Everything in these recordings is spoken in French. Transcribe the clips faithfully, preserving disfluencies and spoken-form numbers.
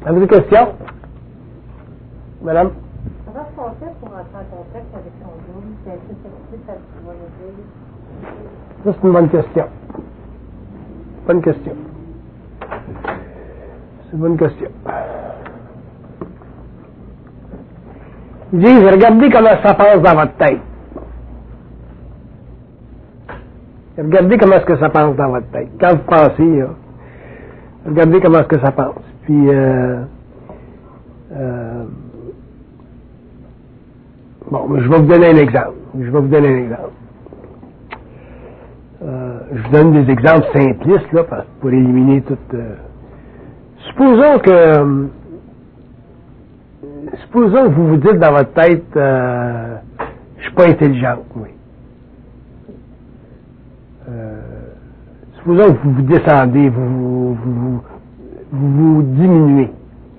Avez-vous des questions? Madame? Comment est-ce qu'on fait pour entrer en contact avec son double? C'est assez facile, ça va nous dire. Ça, c'est une bonne question. Bonne question. C'est une bonne question. Ils disent, regardez comment ça passe dans votre tête. Regardez comment est-ce que ça passe dans votre tête. Quand vous pensez, là, regardez comment est-ce que ça passe. Puis, euh, euh, bon, je vais vous donner un exemple. Je vais vous donner un exemple. Euh, je vous donne des exemples simplistes, là, pour éliminer toute... Euh, supposons que... Euh, supposons que vous vous dites dans votre tête, euh, je suis pas intelligente, oui. Euh, supposons que vous vous descendez, vous vous, vous, vous, vous diminuez.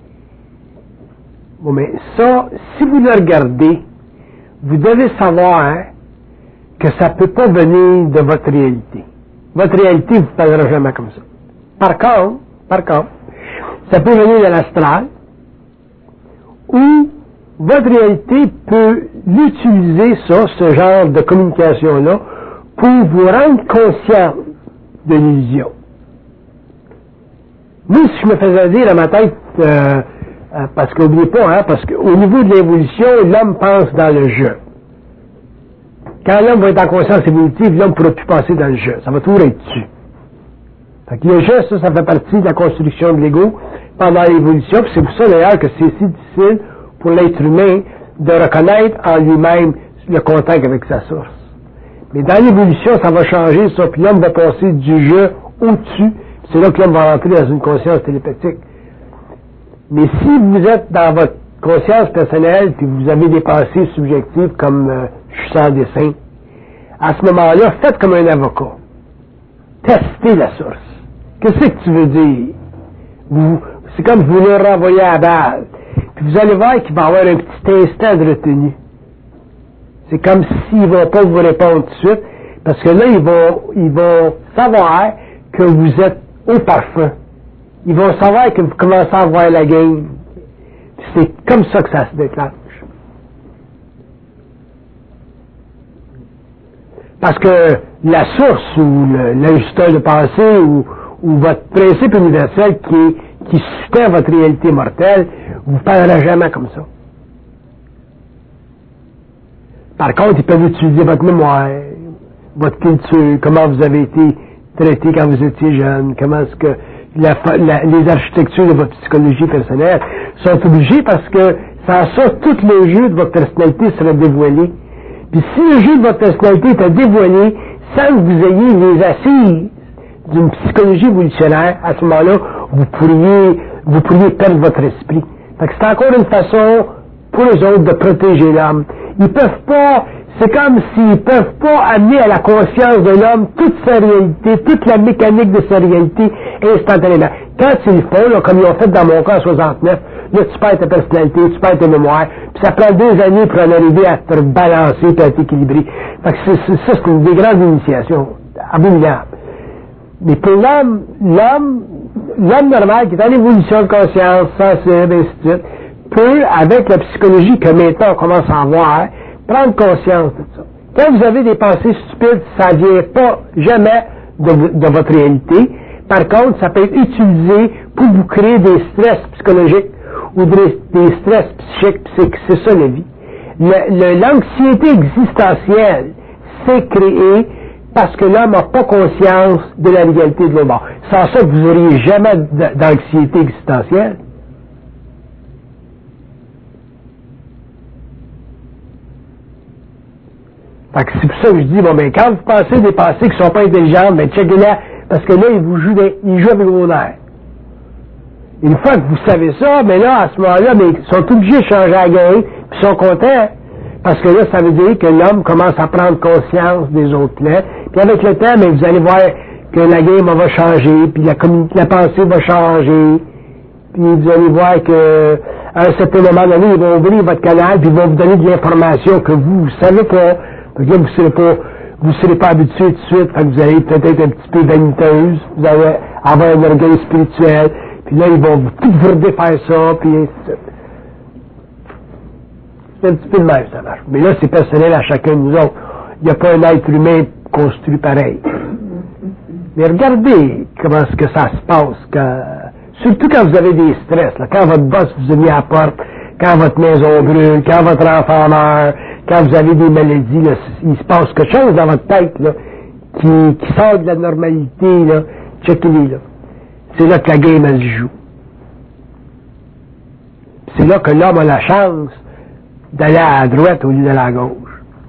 Bon, mais ça, si vous le regardez, vous devez savoir hein, que ça ne peut pas venir de votre réalité. Votre réalité ne vous parlera jamais comme ça. Par contre, par contre, ça peut venir de l'astral, où votre réalité peut l'utiliser, ça, ce genre de communication-là, pour vous rendre conscient de l'illusion. Moi, si je me faisais dire à ma tête, euh, euh, parce qu'oubliez pas, hein, parce qu'au niveau de l'évolution, l'homme pense dans le jeu. Quand l'homme va être en conscience évolutive, l'homme ne pourra plus passer dans le jeu. Ça va toujours être dessus. Fait que le jeu, ça, ça fait partie de la construction de l'ego pendant l'évolution, puis c'est pour ça d'ailleurs que c'est si difficile pour l'être humain de reconnaître en lui-même le contact avec sa source. Mais dans l'évolution, ça va changer, ça, puis l'homme va passer du jeu au-dessus, c'est là que l'homme va rentrer dans une conscience télépathique. Mais si vous êtes dans votre conscience personnelle, puis vous avez des pensées subjectives comme euh, je suis sans dessin, à ce moment-là, faites comme un avocat. Testez la source. Qu'est-ce que tu veux dire? Vous, c'est comme vous le renvoyez à la balle. Puis vous allez voir qu'il va y avoir un petit instant de retenue. C'est comme s'ils ne vont pas vous répondre tout de suite, parce que là, ils vont, ils vont savoir que vous êtes au parfum. Ils vont savoir que vous commencez à voir la game. C'est comme ça que ça se déclenche. Parce que la source ou l'ajusteur de pensée ou, ou votre principe universel qui, est, qui suspend votre réalité mortelle vous parlera jamais comme ça. Par contre, ils peuvent utiliser votre mémoire, votre culture, comment vous avez été traité quand vous étiez jeune, comment est-ce que la, la, les architectures de votre psychologie personnelle sont obligées parce que sans ça, tout le jeu de votre personnalité serait dévoilé. Puis si le jeu de votre personnalité était dévoilé sans que vous ayez les assises d'une psychologie évolutionnaire, à ce moment-là, vous pourriez, vous pourriez perdre votre esprit. Fait que c'est encore une façon pour les autres de protéger l'homme. Ils peuvent pas, c'est comme s'ils peuvent pas amener à la conscience de l'homme toute sa réalité, toute la mécanique de sa réalité instantanément. Quand ils le font, là, comme ils ont fait dans mon cas en soixante-neuf, là, tu perds ta personnalité, tu perds ta mémoire, puis ça prend deux années pour en arriver à te balancer et à t'équilibrer. Fait que c'est, c'est, ça, c'est une des grandes initiations, abominables. Mais pour l'homme, l'homme, l'homme normal qui est en évolution de conscience, sensible, ainsi de suite, peut, avec la psychologie que maintenant on commence à avoir, prendre conscience de ça. Quand vous avez des pensées stupides, ça ne vient pas jamais de, de votre réalité. Par contre, ça peut être utilisé pour vous créer des stress psychologiques ou des, des stress psychiques, c'est, c'est ça la vie. Le, le, l'anxiété existentielle s'est créée parce que l'homme n'a pas conscience de la réalité de l'autre bord. Sans ça, vous n'auriez jamais d'anxiété existentielle. Fait que c'est pour ça que je dis, bon, ben, quand vous pensez des pensées qui ne sont pas intelligentes, ben, checkez-les, parce que là, ils vous jouent, des, ils jouent avec vos nerfs. Une fois que vous savez ça, ben là, à ce moment-là, ben, ils sont obligés de changer la game, puis ils sont contents, parce que là, ça veut dire que l'homme commence à prendre conscience des autres plans, puis avec le temps, ben, vous allez voir que la game va changer, puis la, la pensée va changer, puis vous allez voir que, à un certain moment donné, ils vont ouvrir votre canal, puis ils vont vous donner de l'information que vous ne savez pas. Donc là, vous ne serez pas, vous serez pas habitué tout de suite, fait que vous allez peut-être être un petit peu vaniteuse, vous allez avoir un orgueil spirituel, Puis là, ils vont tout vous redéfaire ça, puis ainsi de suite. C'est un petit peu de même, ça marche. Mais là, c'est personnel à chacun de nous autres. Il n'y a pas un être humain construit pareil. Mais regardez comment est-ce que ça se passe, quand, surtout quand vous avez des stress, là, quand votre boss vous a mis à la porte, quand votre maison brûle, quand votre enfant meurt, quand vous avez des maladies, là, il se passe quelque chose dans votre tête là, qui, qui sort de la normalité. Là. Checkez-les, là. C'est là que la game elle se joue. C'est là que l'homme a la chance d'aller à droite au lieu d'aller à gauche.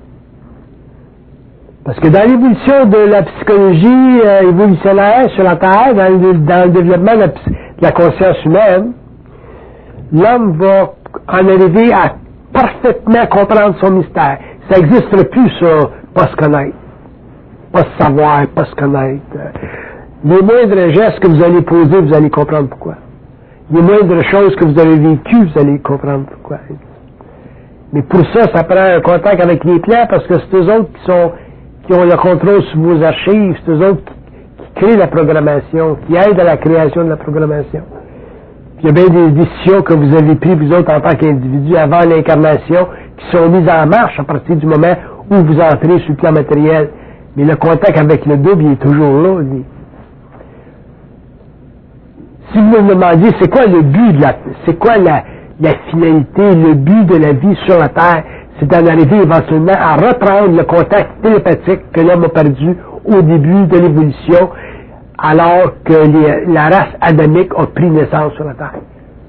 Parce que dans l'évolution de la psychologie euh, évolutionnaire sur la Terre, dans le, dans le développement de la, de la conscience humaine, l'homme va en arriver à parfaitement comprendre son mystère. Ça n'existerait plus, ça, pas se connaître. Pas se savoir, pas se connaître. Les moindres gestes que vous allez poser, vous allez comprendre pourquoi. Les moindres choses que vous avez vécues, vous allez comprendre pourquoi. Mais pour ça, ça prend un contact avec les plans, parce que c'est eux autres qui sont qui ont le contrôle sur vos archives, c'est eux autres qui, qui créent la programmation, qui aident à la création de la programmation. Puis il y a bien des décisions que vous avez prises, vous autres, en tant qu'individus, avant l'incarnation, qui sont mises en marche à partir du moment où vous entrez sur le plan matériel. Mais le contact avec le double, il est toujours là, lui. Si vous me demandiez, c'est quoi le but de la, c'est quoi la, la finalité, le but de la vie sur la Terre, c'est d'en arriver éventuellement à reprendre le contact télépathique que l'homme a perdu au début de l'évolution, alors que les, la race adamique a pris naissance sur la Terre.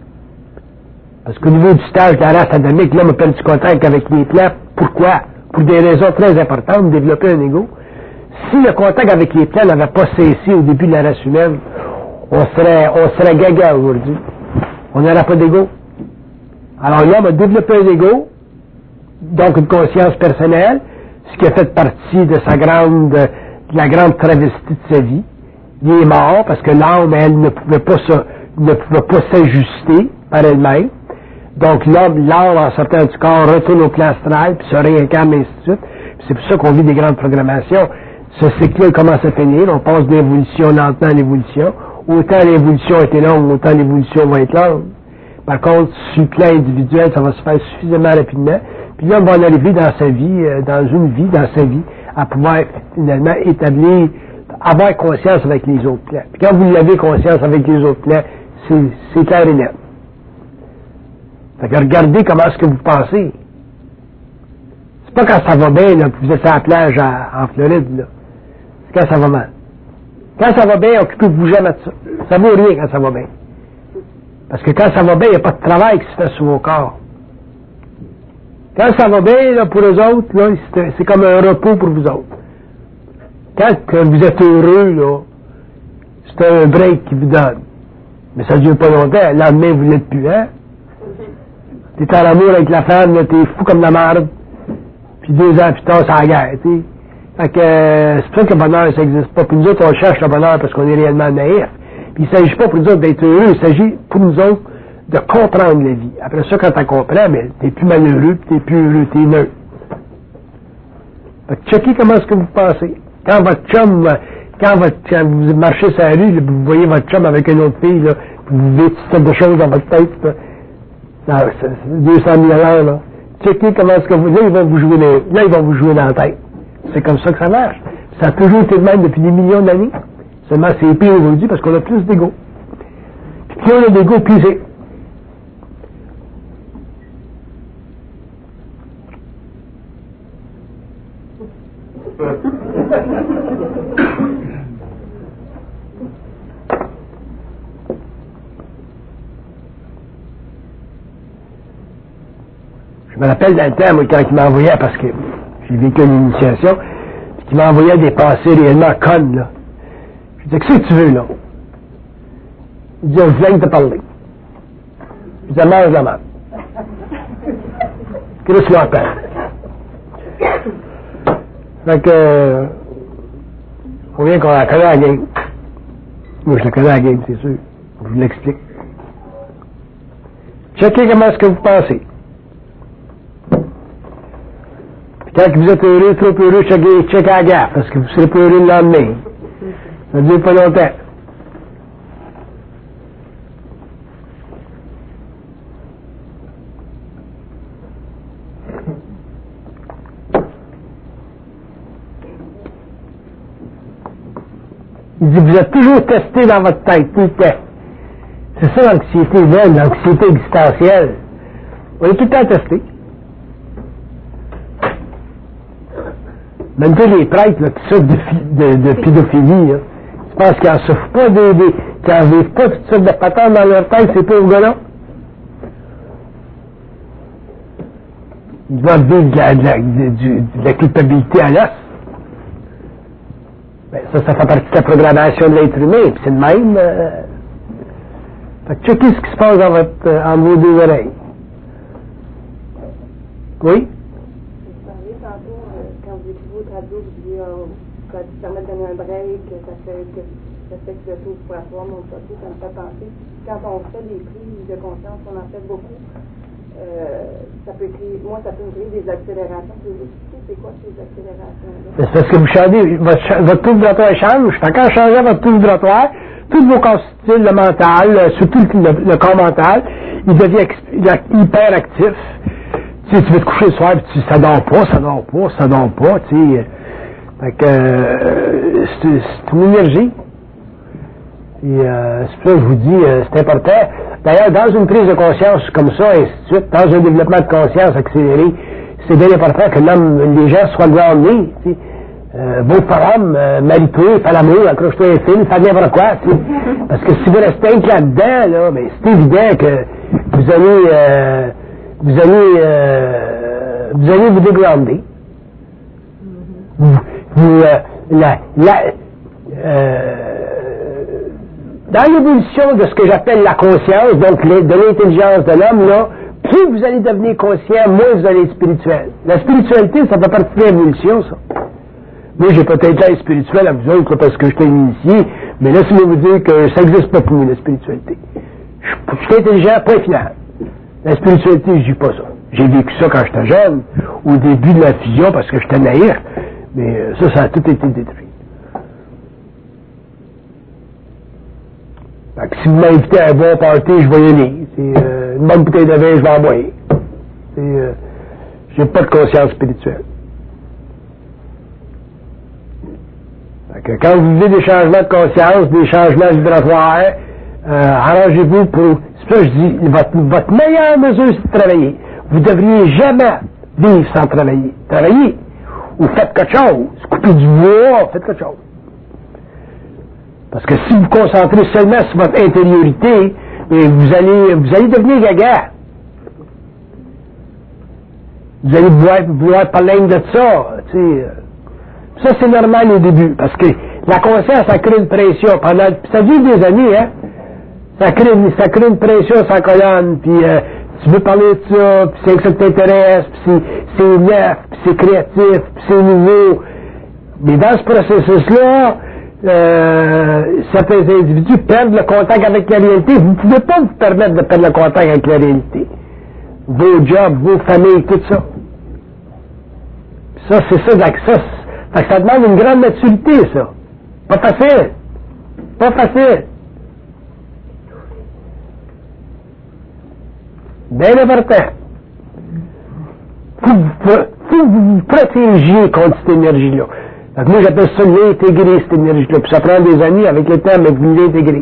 Parce qu'au niveau du stage de la race adamique, l'homme a perdu contact avec les plans. Pourquoi? Pour des raisons très importantes, développer un ego. Si le contact avec les plans n'avait pas cessé au début de la race humaine, on serait, on serait gaga aujourd'hui. On n'aurait pas d'ego. Alors l'homme a développé un ego, donc une conscience personnelle, ce qui a fait partie de sa grande, de la grande travestie de sa vie. Il est mort parce que l'âme, elle, ne pouvait pas se, ne pouvait pas s'ajuster par elle-même. Donc l'homme, l'âme, en sortant du corps, retourne au plan astral, puis se réincarne, et ainsi de suite. Puis c'est pour ça qu'on vit des grandes programmations. Ce cycle-là commence à finir, on passe d'évolution lentement à l'évolution. Autant l'évolution a été longue, autant l'évolution va être longue. Par contre, sur le plan individuel, ça va se faire suffisamment rapidement. Puis l'homme va en arriver dans sa vie, euh, dans une vie, dans sa vie, à pouvoir finalement établir, avoir conscience avec les autres plans. Puis quand vous l'avez conscience avec les autres plans, c'est, c'est clair et net. Fait que regardez comment est-ce que vous pensez. C'est pas quand ça va bien, là, puis vous êtes à la plage à, en Floride, là. C'est quand ça va mal. Quand ça va bien, occupez-vous jamais de ça. Ça vaut rien quand ça va bien. Parce que quand ça va bien, il n'y a pas de travail qui se fait sur vos corps. Quand ça va bien, là, pour eux autres, là, c'est, c'est comme un repos pour vous autres. Quand que vous êtes heureux, là, c'est un break qui vous donne. Mais ça ne dure pas longtemps. Le lendemain, vous n'êtes plus, hein? T'es en amour avec la femme, là, t'es fou comme la merde. Puis deux ans plus tard, c'est la guerre, tu sais. Fait que, euh, c'est pour ça que le bonheur, ça n'existe pas. Puis nous autres, on cherche le bonheur parce qu'on est réellement naïfs. Puis il ne s'agit pas pour nous autres d'être heureux, il s'agit pour nous autres de comprendre la vie. Après ça, quand tu comprends, mais t'es plus malheureux, puis t'es plus heureux, t'es neutre. Fait que checkez comment est-ce que vous pensez. Quand votre chum, quand, votre, quand vous marchez sur la rue, là, vous voyez votre chum avec une autre fille, là, vous vivez toutes sortes de choses dans votre tête, là. Là, c'est deux cent mille à l'heure, là. Checkez comment est-ce que vous, là, ils vont vous jouer dans, là, ils vont vous jouer dans la tête. C'est comme ça que ça marche. Ça a toujours été le même depuis des millions d'années. Seulement, c'est pire aujourd'hui parce qu'on a plus d'ego. Puis plus on a d'ego, plus c'est. Je me rappelle dans le temps, moi, quand il m'envoyait, parce que j'ai vécu une initiation, puis qu'il m'envoyait des pensées réellement connes, là. Je disais, qu'est-ce que tu veux, là? Il disait, je viens de te parler. Je disais, mange la merde. Qu'est-ce que tu m'entends? Fait que, euh, on vient qu'on la connaît à la game. Moi, je la connais à la game, c'est sûr. Je vous l'explique. Checkez comment est-ce que vous pensez. Quand vous êtes heureux, trop heureux, checkez, checkez à la gaffe, parce que vous ne serez pas heureux le lendemain. Ça ne dure pas longtemps. Il dit, vous êtes toujours testé dans votre tête, tout le temps. C'est ça l'anxiété humaine, l'anxiété existentielle. On est tout le temps testé. Même que les prêtres là, qui souffrent de, de, de pédophilie, hein, je pense qu'ils n'en souffrent pas, des, des, qu'ils n'en vivent pas toutes sortes de patentes dans leur tête, ces pauvres gars-là. Ils doivent vivre de la, de la, de, de, de la culpabilité à l'os. Ben, ça, ça fait partie de la programmation de l'être humain, puis c'est de même. Euh... Fait que checkez ce qui se passe dans votre, euh, en vos deux oreilles. Oui? Vous parliez tantôt, euh, quand vous écrivez votre radio, vous disiez, euh, quand tu permets de donner un break, ça fait que ça fait que le taux opératoire monte pas tout, ça me fait penser. Quand on fait des prises de conscience, on en fait beaucoup. Euh, ça peut créer, moi, ça peut me créer des accélérations. Vous pouvez expliquer c'est quoi ces accélérations-là? C'est parce que vous changez, votre, votre taux vibratoire change. Fait quand changez votre taux vibratoire, tous vos constitutifs, le mental, surtout le, le corps mental, il devient hyper actif. Tu sais, tu veux te coucher le soir, puis tu, ça dort pas, ça dort pas, ça dort pas, tu sais. Fait que, euh, c'est, c'est une énergie. Et euh, c'est pour ça que je vous dis, euh, c'est important. D'ailleurs, dans une prise de conscience comme ça, et ainsi de suite, dans un développement de conscience accéléré, c'est bien important que l'homme, les gens soient groundés, tu sais. Euh, beau forum, euh, marie-toi, fais l'amour, accroche-toi un film, fais n'importe quoi, tu sais. Parce que si vous restez là-dedans, là, ben, c'est évident que vous allez, euh, vous allez, euh, vous allez vous dégrounder. Vous, vous euh, la, la, euh, dans l'évolution de ce que j'appelle la conscience, donc les, de l'intelligence de l'homme, là, plus vous allez devenir conscient, moins vous allez être spirituel. La spiritualité, ça fait partie de l'évolution, ça. Moi, j'ai peut-être l'air spirituel à vous autres, parce que je suis initié, mais laissez-moi vous dire que ça n'existe pas pour moi, la spiritualité. Je, je suis intelligent, point final. La spiritualité, je dis pas ça. J'ai vécu ça quand j'étais jeune, au début de la fusion, parce que j'étais naïf, mais ça, ça a tout été détruit. Fait que si vous m'invitez à un bon party, je vais y aller. C'est euh, une bonne bouteille de vin, je vais en boire. C'est, euh, j'ai pas de conscience spirituelle. Fait que quand vous vivez des changements de conscience, des changements vibratoires, euh, arrangez-vous pour... C'est pour ça que je dis, votre, votre meilleure mesure, c'est de travailler. Vous ne devriez jamais vivre sans travailler. Travaillez. Ou faites quelque chose. Coupez du bois, faites quelque chose. Parce que si vous vous concentrez seulement sur votre intériorité, et vous allez, vous allez devenir gaga. Vous allez vouloir, vouloir parler de ça. Tu sais. Ça, c'est normal au début, parce que la conscience, ça crée une pression. Pendant, ça dure des années, hein. Ça crée, ça crée une pression sans colonne, puis euh, tu veux parler de ça, puis c'est que ça t'intéresse, puis c'est, c'est neuf, puis c'est créatif, puis c'est nouveau. Mais dans ce processus-là, euh, certains individus perdent le contact avec la réalité. Vous ne pouvez pas vous permettre de perdre le contact avec la réalité. Vos jobs, vos familles, tout ça. Ça, c'est ça, ça, ça, ça demande une grande maturité, ça. Pas facile. Pas facile. Bien important. Faut, faut, faut que vous vous protégiez contre cette énergie-là. Donc moi, j'appelle ça l'intégrer, cette énergie-là. Puis ça prend des années avec le temps, mais vous l'intégrez.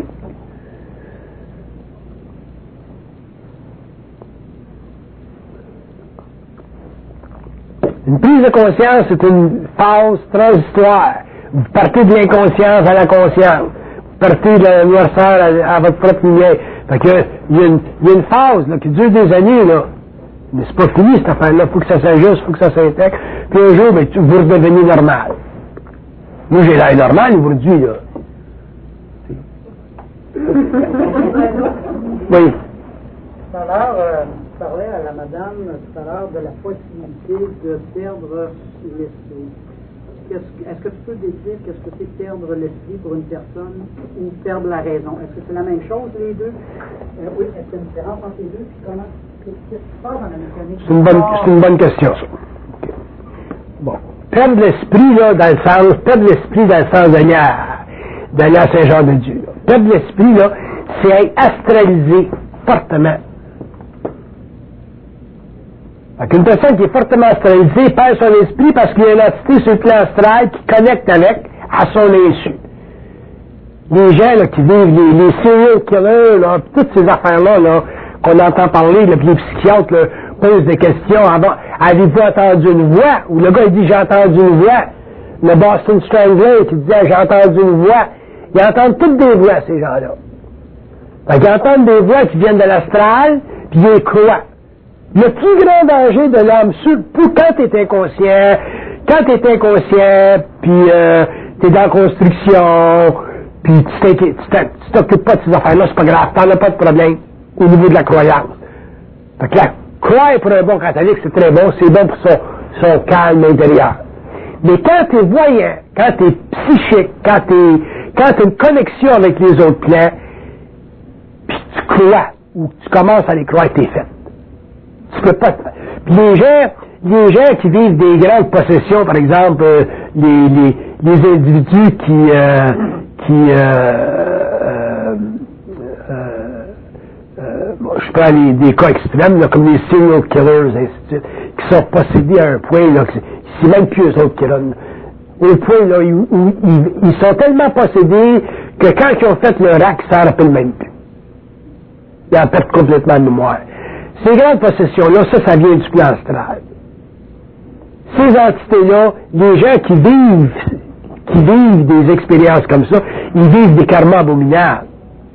Une prise de conscience, c'est une phase transitoire. Vous partez de l'inconscience à la conscience. Vous partez de la noirceur à, à votre propre lumière. Fait que, il y a une, il y a une phase, là, qui dure des années, là. Mais c'est pas fini, cette affaire-là. Il faut que ça s'ajuste, il faut que ça s'intègre. Puis un jour, ben, vous redevenez normal. Moi, j'ai l'air normal aujourd'hui, là. Oui. Tout à l'heure, euh, je parlais à la madame tout à l'heure de la possibilité de perdre l'esprit. Qu'est-ce, est-ce que tu peux décrire qu'est-ce que c'est perdre l'esprit pour une personne ou perdre la raison? Est-ce que c'est la même chose, les deux? Euh, oui, est-ce qu'il y a une différence entre les deux? Puis comment, qu'est-ce qui se passe dans la mécanique? C'est une bonne, c'est une bonne question, ça. Okay. Bon. Perdre l'esprit, là, dans le sens, perdre l'esprit dans le sens de la Saint-Jean-de-Dieu. Perdre l'esprit, là, c'est être astralisé fortement. Fait qu'une personne qui est fortement astralisée perd son esprit parce qu'il y a une entité sur le plan astral qui connecte avec à son insu. les gens là, qui vivent, les, les serial killers, là, toutes ces affaires-là, là, qu'on entend parler, là, puis les psychiatres là, posent des questions. Avez-vous entendu une voix? Ou le gars il dit j'ai entendu une voix. Le Boston Strangler qui disait j'ai entendu une voix. Ils entendent toutes des voix, ces gens-là. Fait qu'ils entendent des voix qui viennent de l'astral, puis ils les croient. Le plus grand danger de l'homme, pour quand tu es inconscient, quand tu es inconscient, puis euh, tu es dans la construction, puis tu t'occupes pas de ces affaires-là, c'est pas grave, t'en as pas de problème au niveau de la croyance. Fait que là, croire pour un bon catholique, c'est très bon, c'est bon pour son, son calme intérieur. Mais quand tu es voyant, quand tu es psychique, quand tu quand as une connexion avec les autres plans, puis tu crois, ou tu commences à les croire, t'es fait. Tu peux pas te... Puis les gens, les gens qui vivent des grandes possessions, par exemple, euh, les, les, les individus qui, euh, qui, euh, euh, euh, euh, bon, je prends les, des cas extrêmes, là, comme les serial killers, ainsi de suite, qui sont possédés à un point, là, que c'est même plus eux autres qui donnent. Au point, là, où, où ils, ils sont tellement possédés que quand ils ont fait leur acte, ils s'en rappellent même plus. Ils en perdent complètement de mémoire. Ces grandes possessions-là, ça, ça vient du plan astral. Ces entités-là, les gens qui vivent, qui vivent des expériences comme ça, ils vivent des karmas abominables.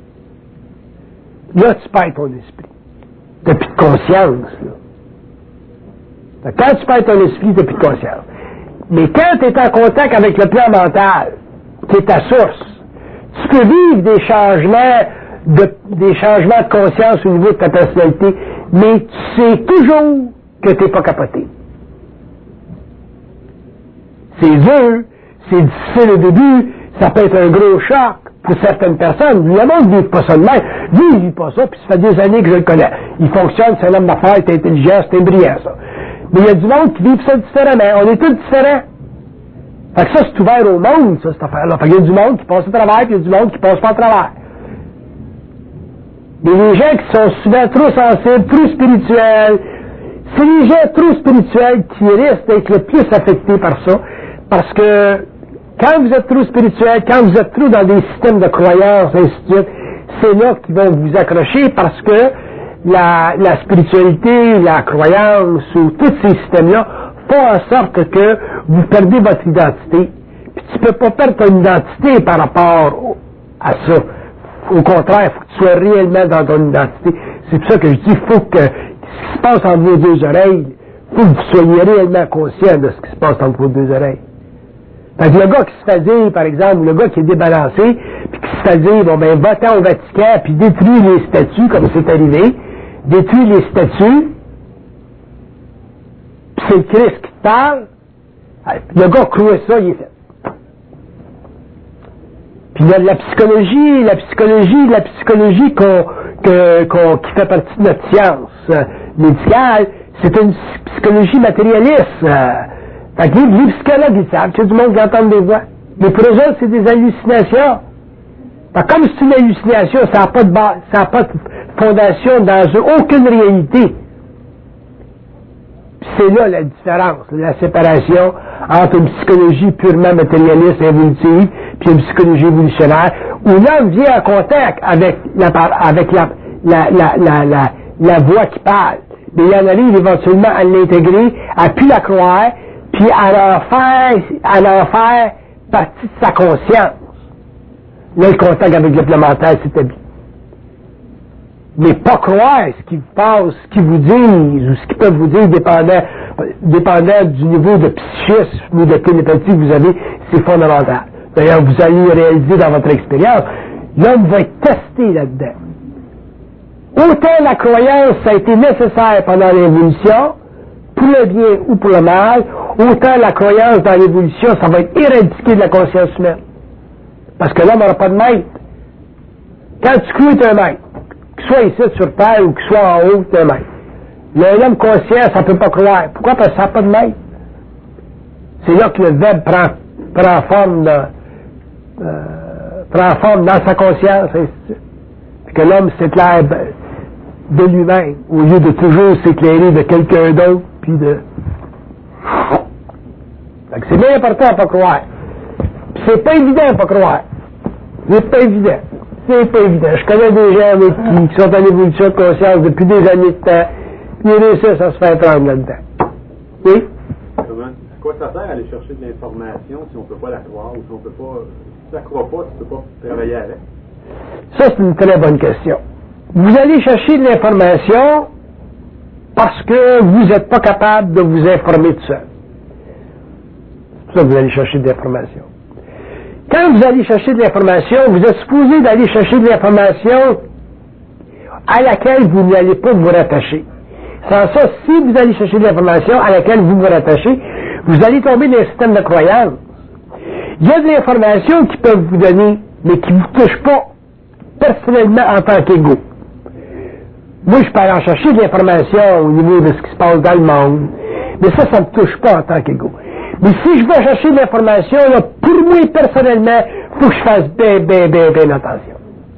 Là, tu perds ton esprit. T'as plus de conscience, là. Quand tu perds ton esprit, t'as plus de conscience. Mais quand tu es en contact avec le plan mental, qui est ta source, tu peux vivre des changements de, des changements de conscience au niveau de ta personnalité, mais tu sais toujours que tu n'es pas capoté. C'est dur, c'est difficile au début, ça peut être un gros choc pour certaines personnes. Le monde ne vit pas ça de même. Lui, il ne vit pas ça, puis ça fait des années que je le connais. Il fonctionne, c'est un homme d'affaires, c'est intelligent, c'est brillant, ça. Mais il y a du monde qui vit ça différemment. On est tous différents. Fait que ça, c'est ouvert au monde, ça, cette affaire-là. Fait qu'il y a du monde qui passe au travers, puis il y a du monde qui passe pas au travers. Mais les gens qui sont souvent trop sensibles, trop spirituels, c'est les gens trop spirituels qui risquent d'être le plus affectés par ça. Parce que quand vous êtes trop spirituel, quand vous êtes trop dans des systèmes de croyances, ainsi de suite, c'est là qu'ils vont vous accrocher parce que la, la spiritualité, la croyance ou tous ces systèmes-là font en sorte que vous perdez votre identité. Puis tu ne peux pas perdre ton identité par rapport à ça. Au contraire, il faut que tu sois réellement dans ton identité. C'est pour ça que je dis, il faut que ce qui se passe entre vos deux oreilles, il faut que vous soyez réellement conscient de ce qui se passe entre vos deux oreilles. Fait que le gars qui se fait dire, par exemple, le gars qui est débalancé, puis qui se fait dire, bon ben, va-t'en au Vatican, puis détruis les statues, comme c'est arrivé, détruis les statues, puis c'est le Christ qui te parle, le gars croit ça, il est fait. Puis la, la psychologie, la psychologie, la psychologie qu'on, que, qu'on, qui fait partie de notre science euh, médicale, c'est une psychologie matérialiste. Euh, fait que les, les psychologues, ils savent qu'il y a du monde qui entend des voix. Mais pour eux autres, c'est des hallucinations. Fait que comme c'est une hallucination, ça n'a pas de base, ça n'a pas de fondation dans eux, aucune réalité. C'est là la différence, la séparation entre une psychologie purement matérialiste et évolutive puis une psychologie évolutionnaire, où l'homme vient en contact avec la, avec la, la, la, la, la, la voix qui parle. Mais il en arrive éventuellement à l'intégrer, à plus la croire, puis à en faire, à en faire partie de sa conscience. Là, le contact avec le plan mental s'établit. Mais pas croire ce qu'ils pensent, ce qu'ils vous disent, ou ce qu'ils peuvent vous dire, dépendant, dépendant du niveau de psychisme ou de télépathie que vous avez, c'est fondamental. D'ailleurs, vous allez le réaliser dans votre expérience. L'homme va être testé là-dedans. Autant la croyance, ça a été nécessaire pendant l'évolution, pour le bien ou pour le mal, autant la croyance dans l'évolution, ça va être éradiqué de la conscience humaine. Parce que l'homme n'aura pas de maître. Quand tu crois, tu es un maître. Qu'il soit ici sur terre ou qu'il soit en haut, tu es un maître. L'homme conscient, ça ne peut pas croire. Pourquoi? Parce que ça n'a pas de maître. C'est là que le verbe prend, prend forme de, euh, prend forme dans sa conscience, ainsi de suite. Puis que l'homme s'éclaire de, de lui-même, au lieu de toujours s'éclairer de quelqu'un d'autre, puis de... Fait que c'est bien important à ne pas croire. Puis c'est pas évident à ne pas croire. C'est pas évident. C'est pas évident. Je connais des gens avec qui, qui sont en évolution de conscience depuis des années de temps, puis ils réussissent à se faire prendre là-dedans. Oui? Comment? À quoi ça sert aller chercher de l'information si on ne peut pas la croire ou si on peut pas. Si tu la crois pas, tu ne peux pas travailler avec? Ça, c'est une très bonne question. Vous allez chercher de l'information parce que vous n'êtes pas capable de vous informer tout seul. C'est pour ça que vous allez chercher de l'information. Quand vous allez chercher de l'information, vous êtes supposé d'aller chercher de l'information à laquelle vous n'allez pas vous rattacher. Sans ça, si vous allez chercher de l'information à laquelle vous vous rattachez, vous allez tomber dans un système de croyance. Il y a de l'information qui peuvent vous donner, mais qui ne vous touche pas personnellement en tant qu'égo. Moi, je peux aller en chercher de l'information au niveau de ce qui se passe dans le monde, mais ça, ça ne me touche pas en tant qu'égo. Mais si je vais chercher de l'information, là, pour moi, personnellement, il faut que je fasse bien, bien, bien, bien attention.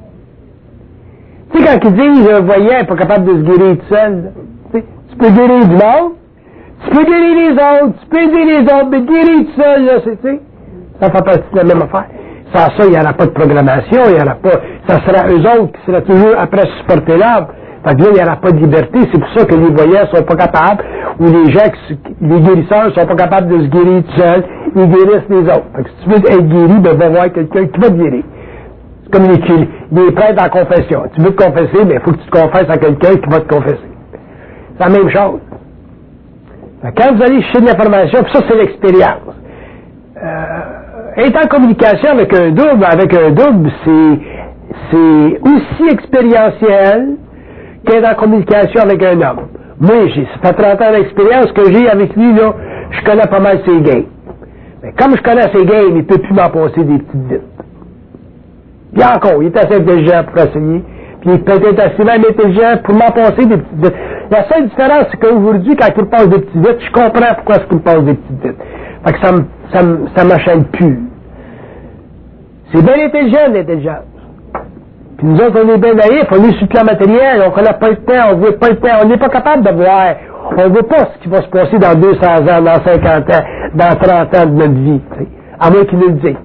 Tu sais, quand ils disent, un voyant n'est pas capable de se guérir tout seul, tu sais, tu peux guérir du monde, tu peux guérir les autres, tu peux aider les autres, mais guérir tout seul, là, c'est, tu sais, ça fait partie de la même affaire. Sans ça, il n'y aura pas de programmation, il n'y aura pas, ça sera eux autres qui sera toujours après supporter l'ordre. Fait que là, il n'y aura pas de liberté. C'est pour ça que les voyants sont pas capables, ou les gens, les guérisseurs sont pas capables de se guérir tout seuls, ils guérissent les autres. Fait que si tu veux être guéri, ben, va voir quelqu'un qui va te guérir. C'est comme les, les prêtres en confession. Tu veux te confesser, ben, il faut que tu te confesses à quelqu'un qui va te confesser. C'est la même chose. Fait que quand vous allez chercher de l'information, puis ça, c'est l'expérience. Euh, être en communication avec un double, avec un double, c'est, c'est aussi expérientiel qu'être en communication avec un homme. Moi, j'ai, ça fait trente ans d'expérience que j'ai avec lui, là, je connais pas mal ses games. Mais comme je connais ses games, il ne peut plus m'en passer des petites dites. Puis encore, il est assez intelligent pour essayer, puis il peut être assez même intelligent pour m'en passer des petites dites. La seule différence, c'est qu'aujourd'hui, quand il me passe des petites dites, je comprends pourquoi est-ce qu'il me passe des petites dites. Fait que ça me, ça me, ça m'enchaîne plus. C'est bien intelligent, l'intelligence. Puis nous autres, on est bien naïfs, on est sur le plan matériel, on connaît pas le temps, on voit pas le temps, on n'est pas capable de voir, on voit pas ce qui va se passer dans deux cents ans, dans cinquante ans, dans trente ans de notre vie, t'sais, à moins qu'ils nous le disent.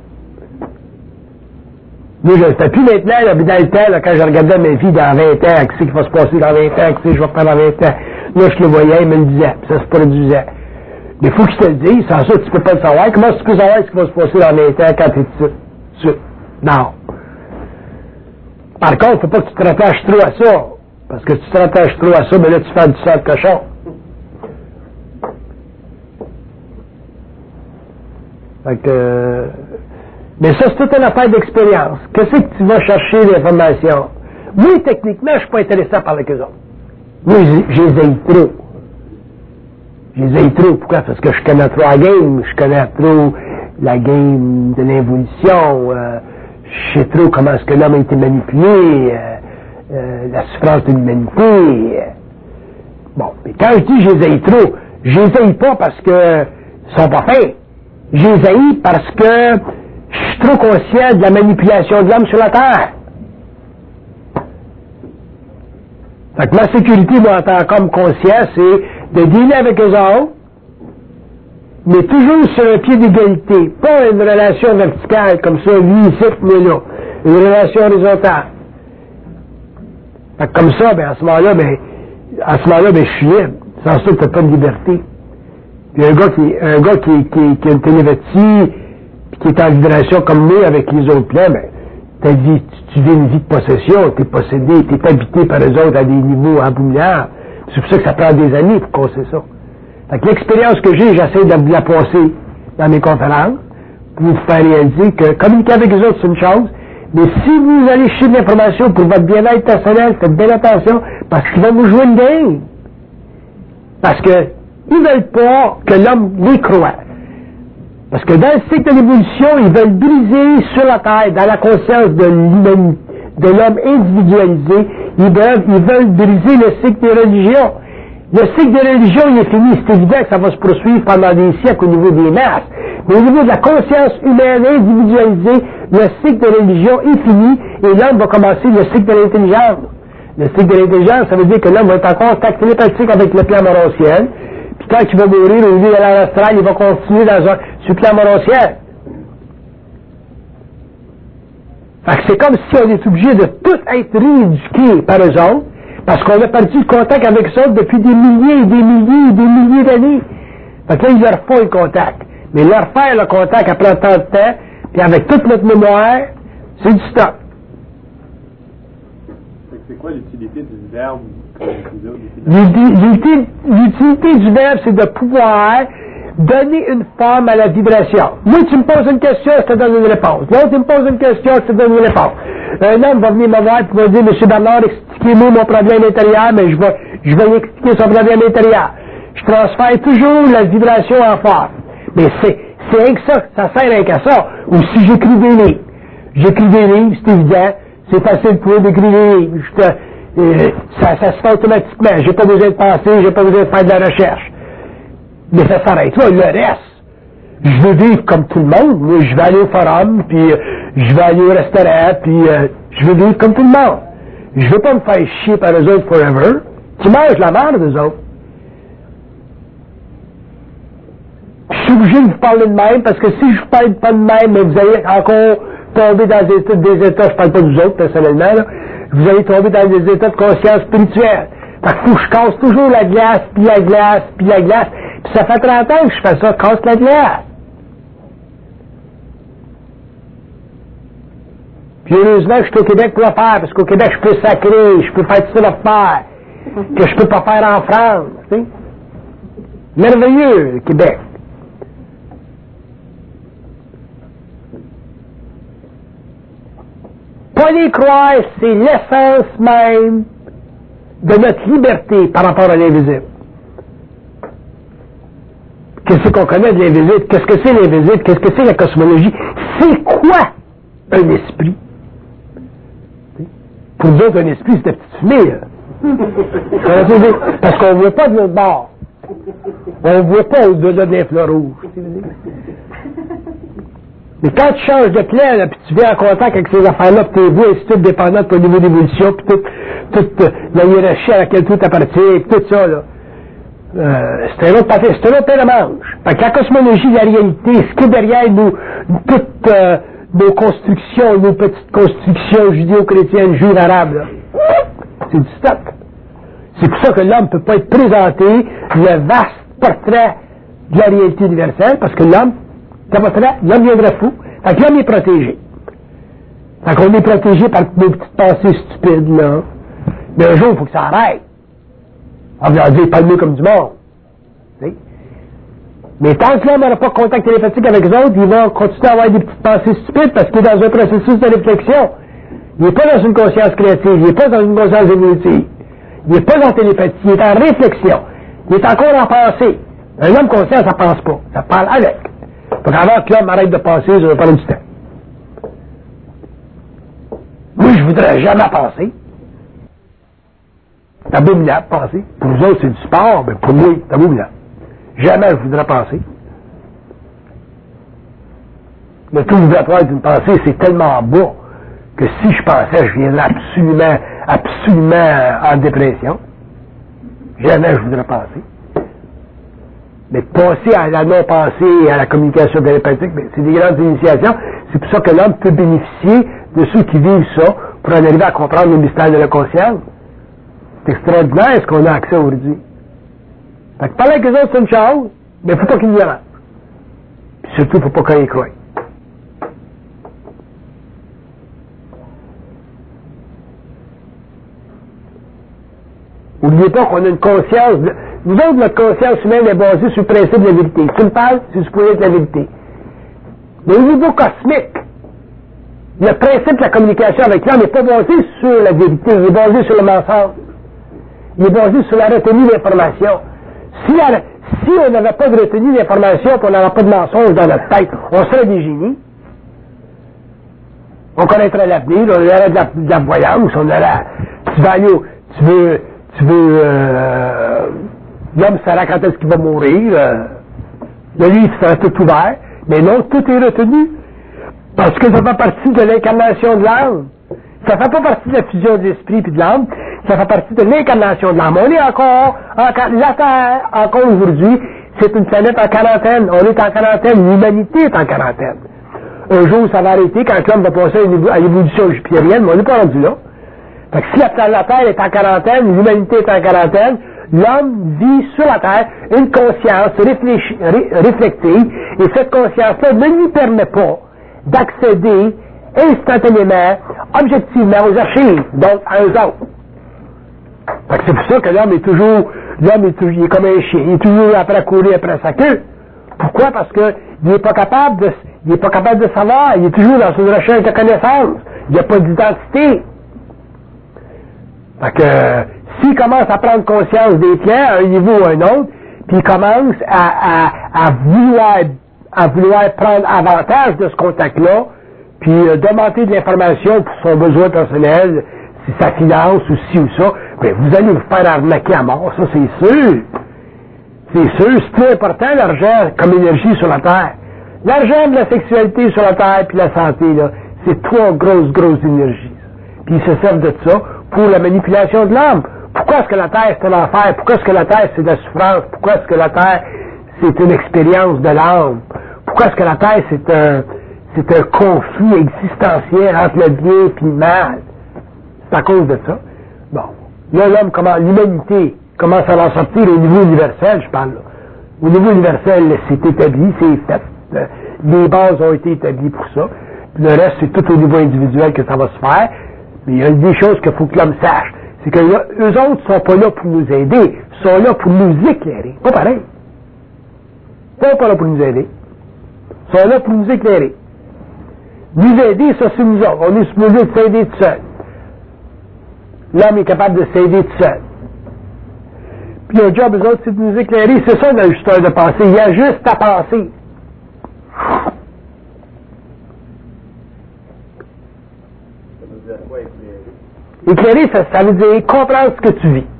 Moi, je ne sais plus maintenant, là, dans le temps, là, quand je regardais mes filles dans vingt ans, qu'est-ce qui va se passer dans vingt ans, qu'est-ce que je vais faire dans vingt ans, là, je le voyais, il me le disait, puis ça se produisait. Mais il faut que je te le dise, sans ça, tu peux pas le savoir. Comment tu peux savoir ce qui va se passer dans vingt ans quand tu es dessus? Non. Par contre, il ne faut pas que tu te rattaches trop à ça. Parce que si tu te rattaches trop à ça, ben là, tu fais du sang de cochon. Fait que... Mais ça, c'est toute une affaire d'expérience. Qu'est-ce que tu vas chercher l'information? Moi, techniquement, je ne suis pas intéressé par les autres. Moi, je les aime trop. Je les aime trop. Pourquoi? Parce que je connais trop la game. Je connais trop la game de l'involution. Euh, Je sais trop comment est-ce que l'homme a été manipulé, euh, euh, la souffrance de l'humanité. Euh. Bon, mais quand je dis je les haïs trop, je les haïs pas parce que ils sont pas faits. Je les haïs parce que je suis trop conscient de la manipulation de l'homme sur la terre. Fait que ma sécurité, moi, en tant qu'homme conscient, c'est de dealer avec eux autres, mais toujours sur un pied d'égalité, pas une relation verticale comme ça, lui ici, mais là, une relation horizontale. Fait que comme ça, ben à ce moment-là, ben, à ce moment-là, ben je suis libre. Sans ça, tu n'as pas de liberté. Puis un gars qui, un gars qui, qui, qui a une télépathie, puis qui est en vibration comme nous avec les autres plans, ben, ta vie, tu, tu vis une vie de possession, tu es possédé, tu es habité par eux autres à des niveaux abominables. C'est pour ça que ça prend des années pour qu'on sait ça. Fait que l'expérience que j'ai, j'essaie de vous la passer dans mes conférences pour vous faire réaliser que communiquer avec les autres, c'est une chose, mais si vous allez chercher de l'information pour votre bien-être personnel, faites bien attention, parce qu'ils vont vous jouer une game. Parce que ils veulent pas que l'homme les croie. Parce que dans le cycle de l'évolution, ils veulent briser sur la terre, dans la conscience de l'humanité, de l'homme individualisé, ils veulent, ils veulent briser le cycle des religions. Le cycle des religions, il est fini. C'est évident que ça va se poursuivre pendant des siècles au niveau des masses. Mais au niveau de la conscience humaine individualisée, le cycle de religion est fini et l'homme va commencer le cycle de l'intelligence. Le cycle de l'intelligence, ça veut dire que l'homme va être en contact télépathique avec le plan morontiel. Puis quand il va mourir, au lieu d'aller en astral, il va continuer dans un, sur le plan morontiel. Fait que c'est comme si on est obligé de tout être rééduqué par eux autres, parce qu'on a perdu le contact avec eux autres depuis des milliers et des milliers et des milliers d'années. Fait que là, ils leur font le contact. Mais leur faire le contact après tant de temps, puis avec toute notre mémoire, c'est du stock. C'est quoi l'utilité du verbe? L'utilité, l'utilité du verbe, c'est de pouvoir donner une forme à la vibration. Moi, tu me poses une question, je te donne une réponse. L'autre, tu me poses une question, je te donne une réponse. Un homme va venir me voir et va dire, Monsieur Bernard, expliquez-moi mon problème intérieur, mais je vais, je vais lui expliquer son problème intérieur. Je transfère toujours la vibration en forme. Mais c'est, c'est rien que ça, ça sert rien qu'à ça. Ou si j'écris des livres. J'écris des livres, c'est évident, c'est facile pour eux d'écrire des livres. Je te, euh, ça, ça se fait automatiquement. J'ai pas besoin de penser, j'ai pas besoin de faire de la recherche. Mais ça s'arrête là, le reste. Je veux vivre comme tout le monde. Moi, je vais aller au forum, puis euh, je vais aller au restaurant, puis euh, je veux vivre comme tout le monde. Je veux pas me faire chier par eux autres forever. Qui mangent la merde, eux autres. Je suis obligé de vous parler de même, parce que si je vous parle pas de même, mais vous allez encore tomber dans des états, des états, je parle pas de vous autres, personnellement, là, vous allez tomber dans des états de conscience spirituelle. Fait qu'il faut que je casse toujours la glace, puis la glace, puis la glace. Puis ça fait trente ans que je fais ça, casse la glace. Puis heureusement que je suis au Québec pour le faire, parce qu'au Québec, je peux sacrer, je peux faire tout ça faire, que je peux pas faire en France, tu sais. Merveilleux, le Québec. Pas les croire, c'est l'essence même de notre liberté par rapport à l'invisible. Qu'est-ce qu'on connaît de l'invisible? Qu'est-ce que c'est l'invisible? Qu'est-ce que c'est la cosmologie? C'est quoi un esprit? Pour nous autres, un esprit, c'est la petite fumée, là. Parce qu'on ne voit pas de l'autre bord. On ne voit pas au-delà de l'influx rouge. Mais quand tu changes de plan, là, puis tu viens en contact avec ces affaires-là, puis tu vois, c'est tout dépendant de ton niveau d'évolution, puis toute, toute euh, la hiérarchie à laquelle tout appartient, puis tout ça, là. Euh, c'est un autre papier, c'est un autre pain de manche. Fait que la cosmologie de la réalité, ce qui est derrière nous, toutes euh, nos constructions, nos petites constructions judéo-chrétiennes, juives, arabes, là, c'est du stock. C'est pour ça que l'homme ne peut pas être présenté le vaste portrait de la réalité universelle, parce que l'homme, l'homme viendrait fou. Fait que l'homme est protégé. Fait qu'on est protégé par nos petites pensées stupides, là. Mais un jour, il faut que ça arrête. On va dire, parle-nous comme du monde. T'sais? Mais tant que l'homme n'aura pas contact télépathique avec les autres, il va continuer à avoir des petites pensées stupides parce qu'il est dans un processus de réflexion. Il n'est pas dans une conscience créative, il n'est pas dans une conscience évolutive. Il n'est pas dans la télépathie, il est en réflexion. Il est encore en pensée. Un homme conscient, ça pense pas. Ça parle avec. Donc avant que l'homme arrête de penser, ça va prendre du temps. Moi, je voudrais jamais penser. C'est abominable, penser. Pour nous autres, c'est du sport, mais pour moi, c'est abominable. Jamais je voudrais penser. Le taux vibratoire d'une pensée, c'est tellement bas que si je pensais, je viendrais absolument, absolument en dépression. Jamais je voudrais penser. Mais passer à la non-pensée et à la communication télépathique, c'est des grandes initiations. C'est pour ça que l'homme peut bénéficier de ceux qui vivent ça pour en arriver à comprendre le mystère de la conscience. C'est extraordinaire ce qu'on a accès aujourd'hui. Fait que parler avec eux autres, c'est une chose, mais il ne faut pas qu'ils nous dérangent. Puis surtout, il ne faut pas qu'on y croie. N'oubliez pas qu'on a une conscience. De... Nous autres, notre conscience humaine est basée sur le principe de la vérité. Tu me parles, c'est supposé être la vérité. Mais au niveau cosmique, le principe de la communication avec l'homme n'est pas basé sur la vérité, il est basé sur le mensonge. Il est basé sur la retenue d'information. Si, la, si on n'avait pas de retenue d'information et on n'avait pas de mensonge dans notre tête, on serait des génies. On connaîtrait l'avenir, on aurait de la, de la voyance, on aurait... Tu vas aller au... Tu veux... Tu veux... Euh, l'homme saura quand est-ce qu'il va mourir. Euh, le livre sera tout ouvert. Mais non, tout est retenu. Parce que ça fait partie de l'incarnation de l'âme. Ça ne fait pas partie de la fusion de l'esprit et de l'âme. Ça fait partie de l'incarnation de l'âme. On est encore, en, la Terre, encore aujourd'hui, c'est une planète en quarantaine. On est en quarantaine. L'humanité est en quarantaine. Un jour, ça va arrêter quand l'homme va passer à l'évolution jupitérienne, mais on n'est pas rendu là. Fait que si la, la Terre est en quarantaine, l'humanité est en quarantaine, l'homme vit sur la Terre une conscience réfléchi, ré, réflexive, et cette conscience-là ne lui permet pas d'accéder instantanément, objectivement aux archives, donc à eux autres. Fait que c'est pour ça que l'homme est toujours, l'homme est toujours, il est comme un chien, il est toujours après à courir après sa queue. Pourquoi? Parce que il n'est pas capable de, il est pas capable de savoir, il est toujours dans une recherche de connaissance, il n'y a pas d'identité. Fait que, euh, s'il commence à prendre conscience des tiens à un niveau ou à un autre, puis il commence à, à, à vouloir, à vouloir prendre avantage de ce contact-là, puis euh, demander de l'information pour son besoin personnel, si sa finance ou ci ou ça, ben vous allez vous faire arnaquer à mort, ça c'est sûr. C'est sûr, c'est plus important l'argent comme énergie sur la Terre. L'argent de la sexualité sur la Terre puis la santé, là, c'est trois grosses, grosses énergies. Puis ils se servent de ça pour la manipulation de l'homme. Pourquoi est-ce que la Terre c'est un enfer? Pourquoi est-ce que la Terre c'est de la souffrance? Pourquoi est-ce que la Terre c'est une expérience de l'âme? Pourquoi est-ce que la Terre c'est un c'est un conflit existentiel entre le bien et le mal? C'est à cause de ça. Bon. Là, l'homme commence, l'humanité commence à en sortir au niveau universel, je parle là. Au niveau universel, c'est établi, c'est fait. Les bases ont été établies pour ça. Le reste, c'est tout au niveau individuel que ça va se faire. Mais il y a des choses qu'il faut que l'homme sache. C'est que là, eux autres sont pas là pour nous aider, ils sont là pour nous éclairer. Pas pareil. Ils sont pas là pour nous aider. Ils sont là pour nous éclairer. Nous aider, ça c'est nous autres. On est supposé de s'aider tout seul. L'homme est capable de s'aider tout seul. Puis le job, eux autres, c'est de nous éclairer. C'est ça l'ajusteur de pensée. Il y a juste à penser. Éclairer, ça, ça veut dire comprendre ce que tu vis.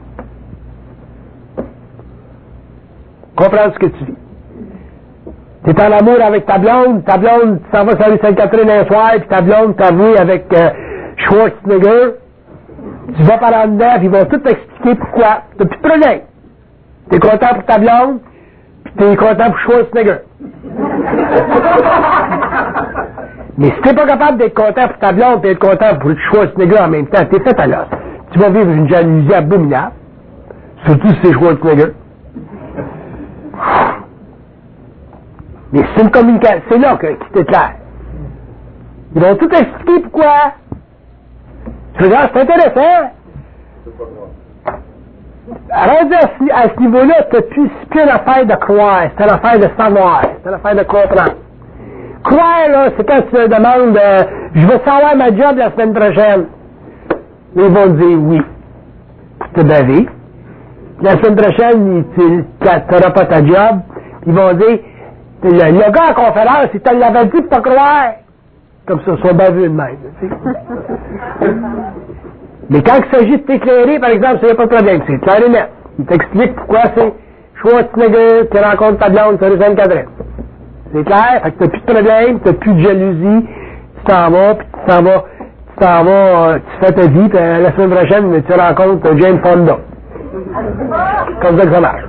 Comprendre ce que tu vis. Tu es en amour avec ta blonde, ta blonde, tu s'en vas sur la rue Sainte-Catherine un soir, puis ta blonde t'a vu avec euh, Schwarzenegger. Tu vas par en dedans, puis ils vont tout t'expliquer pourquoi. T'as plus de problème. T'es content pour ta blonde, puis t'es content pour Schwarzenegger. Mais si t'es pas capable d'être content pour ta blonde et d'être content pour Schwarzenegger en même temps, t'es fait à l'os. Tu vas vivre une jalousie abominable, surtout si c'est Schwarzenegger. Mais c'est une communication, c'est là que c'est clair. Ils vont tout expliquer pourquoi. Tu regardes, c'est intéressant. Rendu à ce, à ce niveau-là, c'est plus, plus une affaire de croire, c'est une affaire de savoir, c'est une affaire de comprendre. Croire, là, c'est quand tu te demandes, euh, je vais savoir ma job la semaine prochaine. Ils vont te dire oui, pour te baver. La semaine prochaine, tu n'auras pas ta job. Ils vont dire, le, le gars en conférence, il te l'avait dit pour te croire. Comme ça, soit baveux de même. Tu sais. Mais quand il s'agit de t'éclairer, par exemple, il n'y a pas de problème. C'est clair et net. Il t'explique pourquoi c'est Schwarzenegger, tu rencontres ta blonde sur les Sainte-Catherine. C'est clair? Fait que t'as plus de problème, t'as plus de jalousie, tu t'en vas, puis tu t'en vas, tu t'en vas, euh, tu fais ta vie, puis euh, la semaine prochaine, tu rencontres Jane Fonda. Comme ça que ça marche.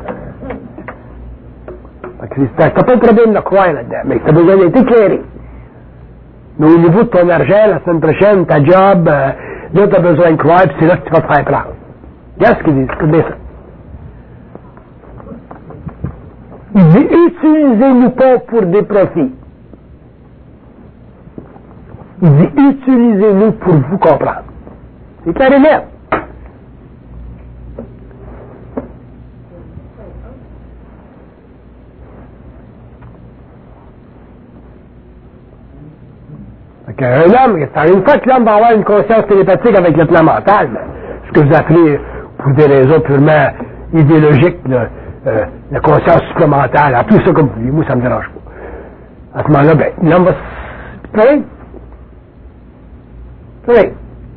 Fait que t'as pas de problème de croire là-dedans, mais t'as besoin d'être éclairé. Mais au niveau de ton argent, la semaine prochaine, ta job, euh, là, t'as besoin de croire, puis c'est là que tu vas te faire prendre. Regarde ce qu'ils disent, écoute bien ça. Il dit, utilisez-nous pas pour des profits. Il dit, utilisez-nous pour vous comprendre. C'est clair et net. Un homme, une fois que l'homme va avoir une conscience télépathique avec le plan mental, ce que vous appelez, pour des raisons purement idéologiques, là, euh, la conscience supplémentaire, appelez ça comme vous voulez, moi ça me dérange pas. À ce moment-là, ben, l'homme va se pleurer. Pleurer.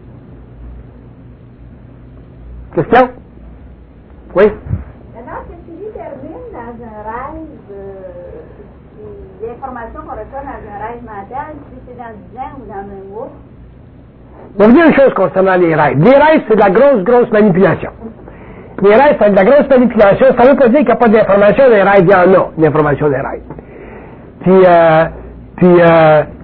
Question? Oui? Maintenant, si tu termine dans un rêve, euh, l'information qu'on reçoit dans un rêve mental, si c'est dans dix ans ou dans un mois. On va dire une chose concernant les rêves. Les rêves, c'est de la grosse, grosse manipulation. Les rêves, c'est de la grosse manipulation. Ça ne veut pas dire qu'il n'y a pas d'information des rêves. Il y en a, l'information des rêves. Puis, euh, puis euh,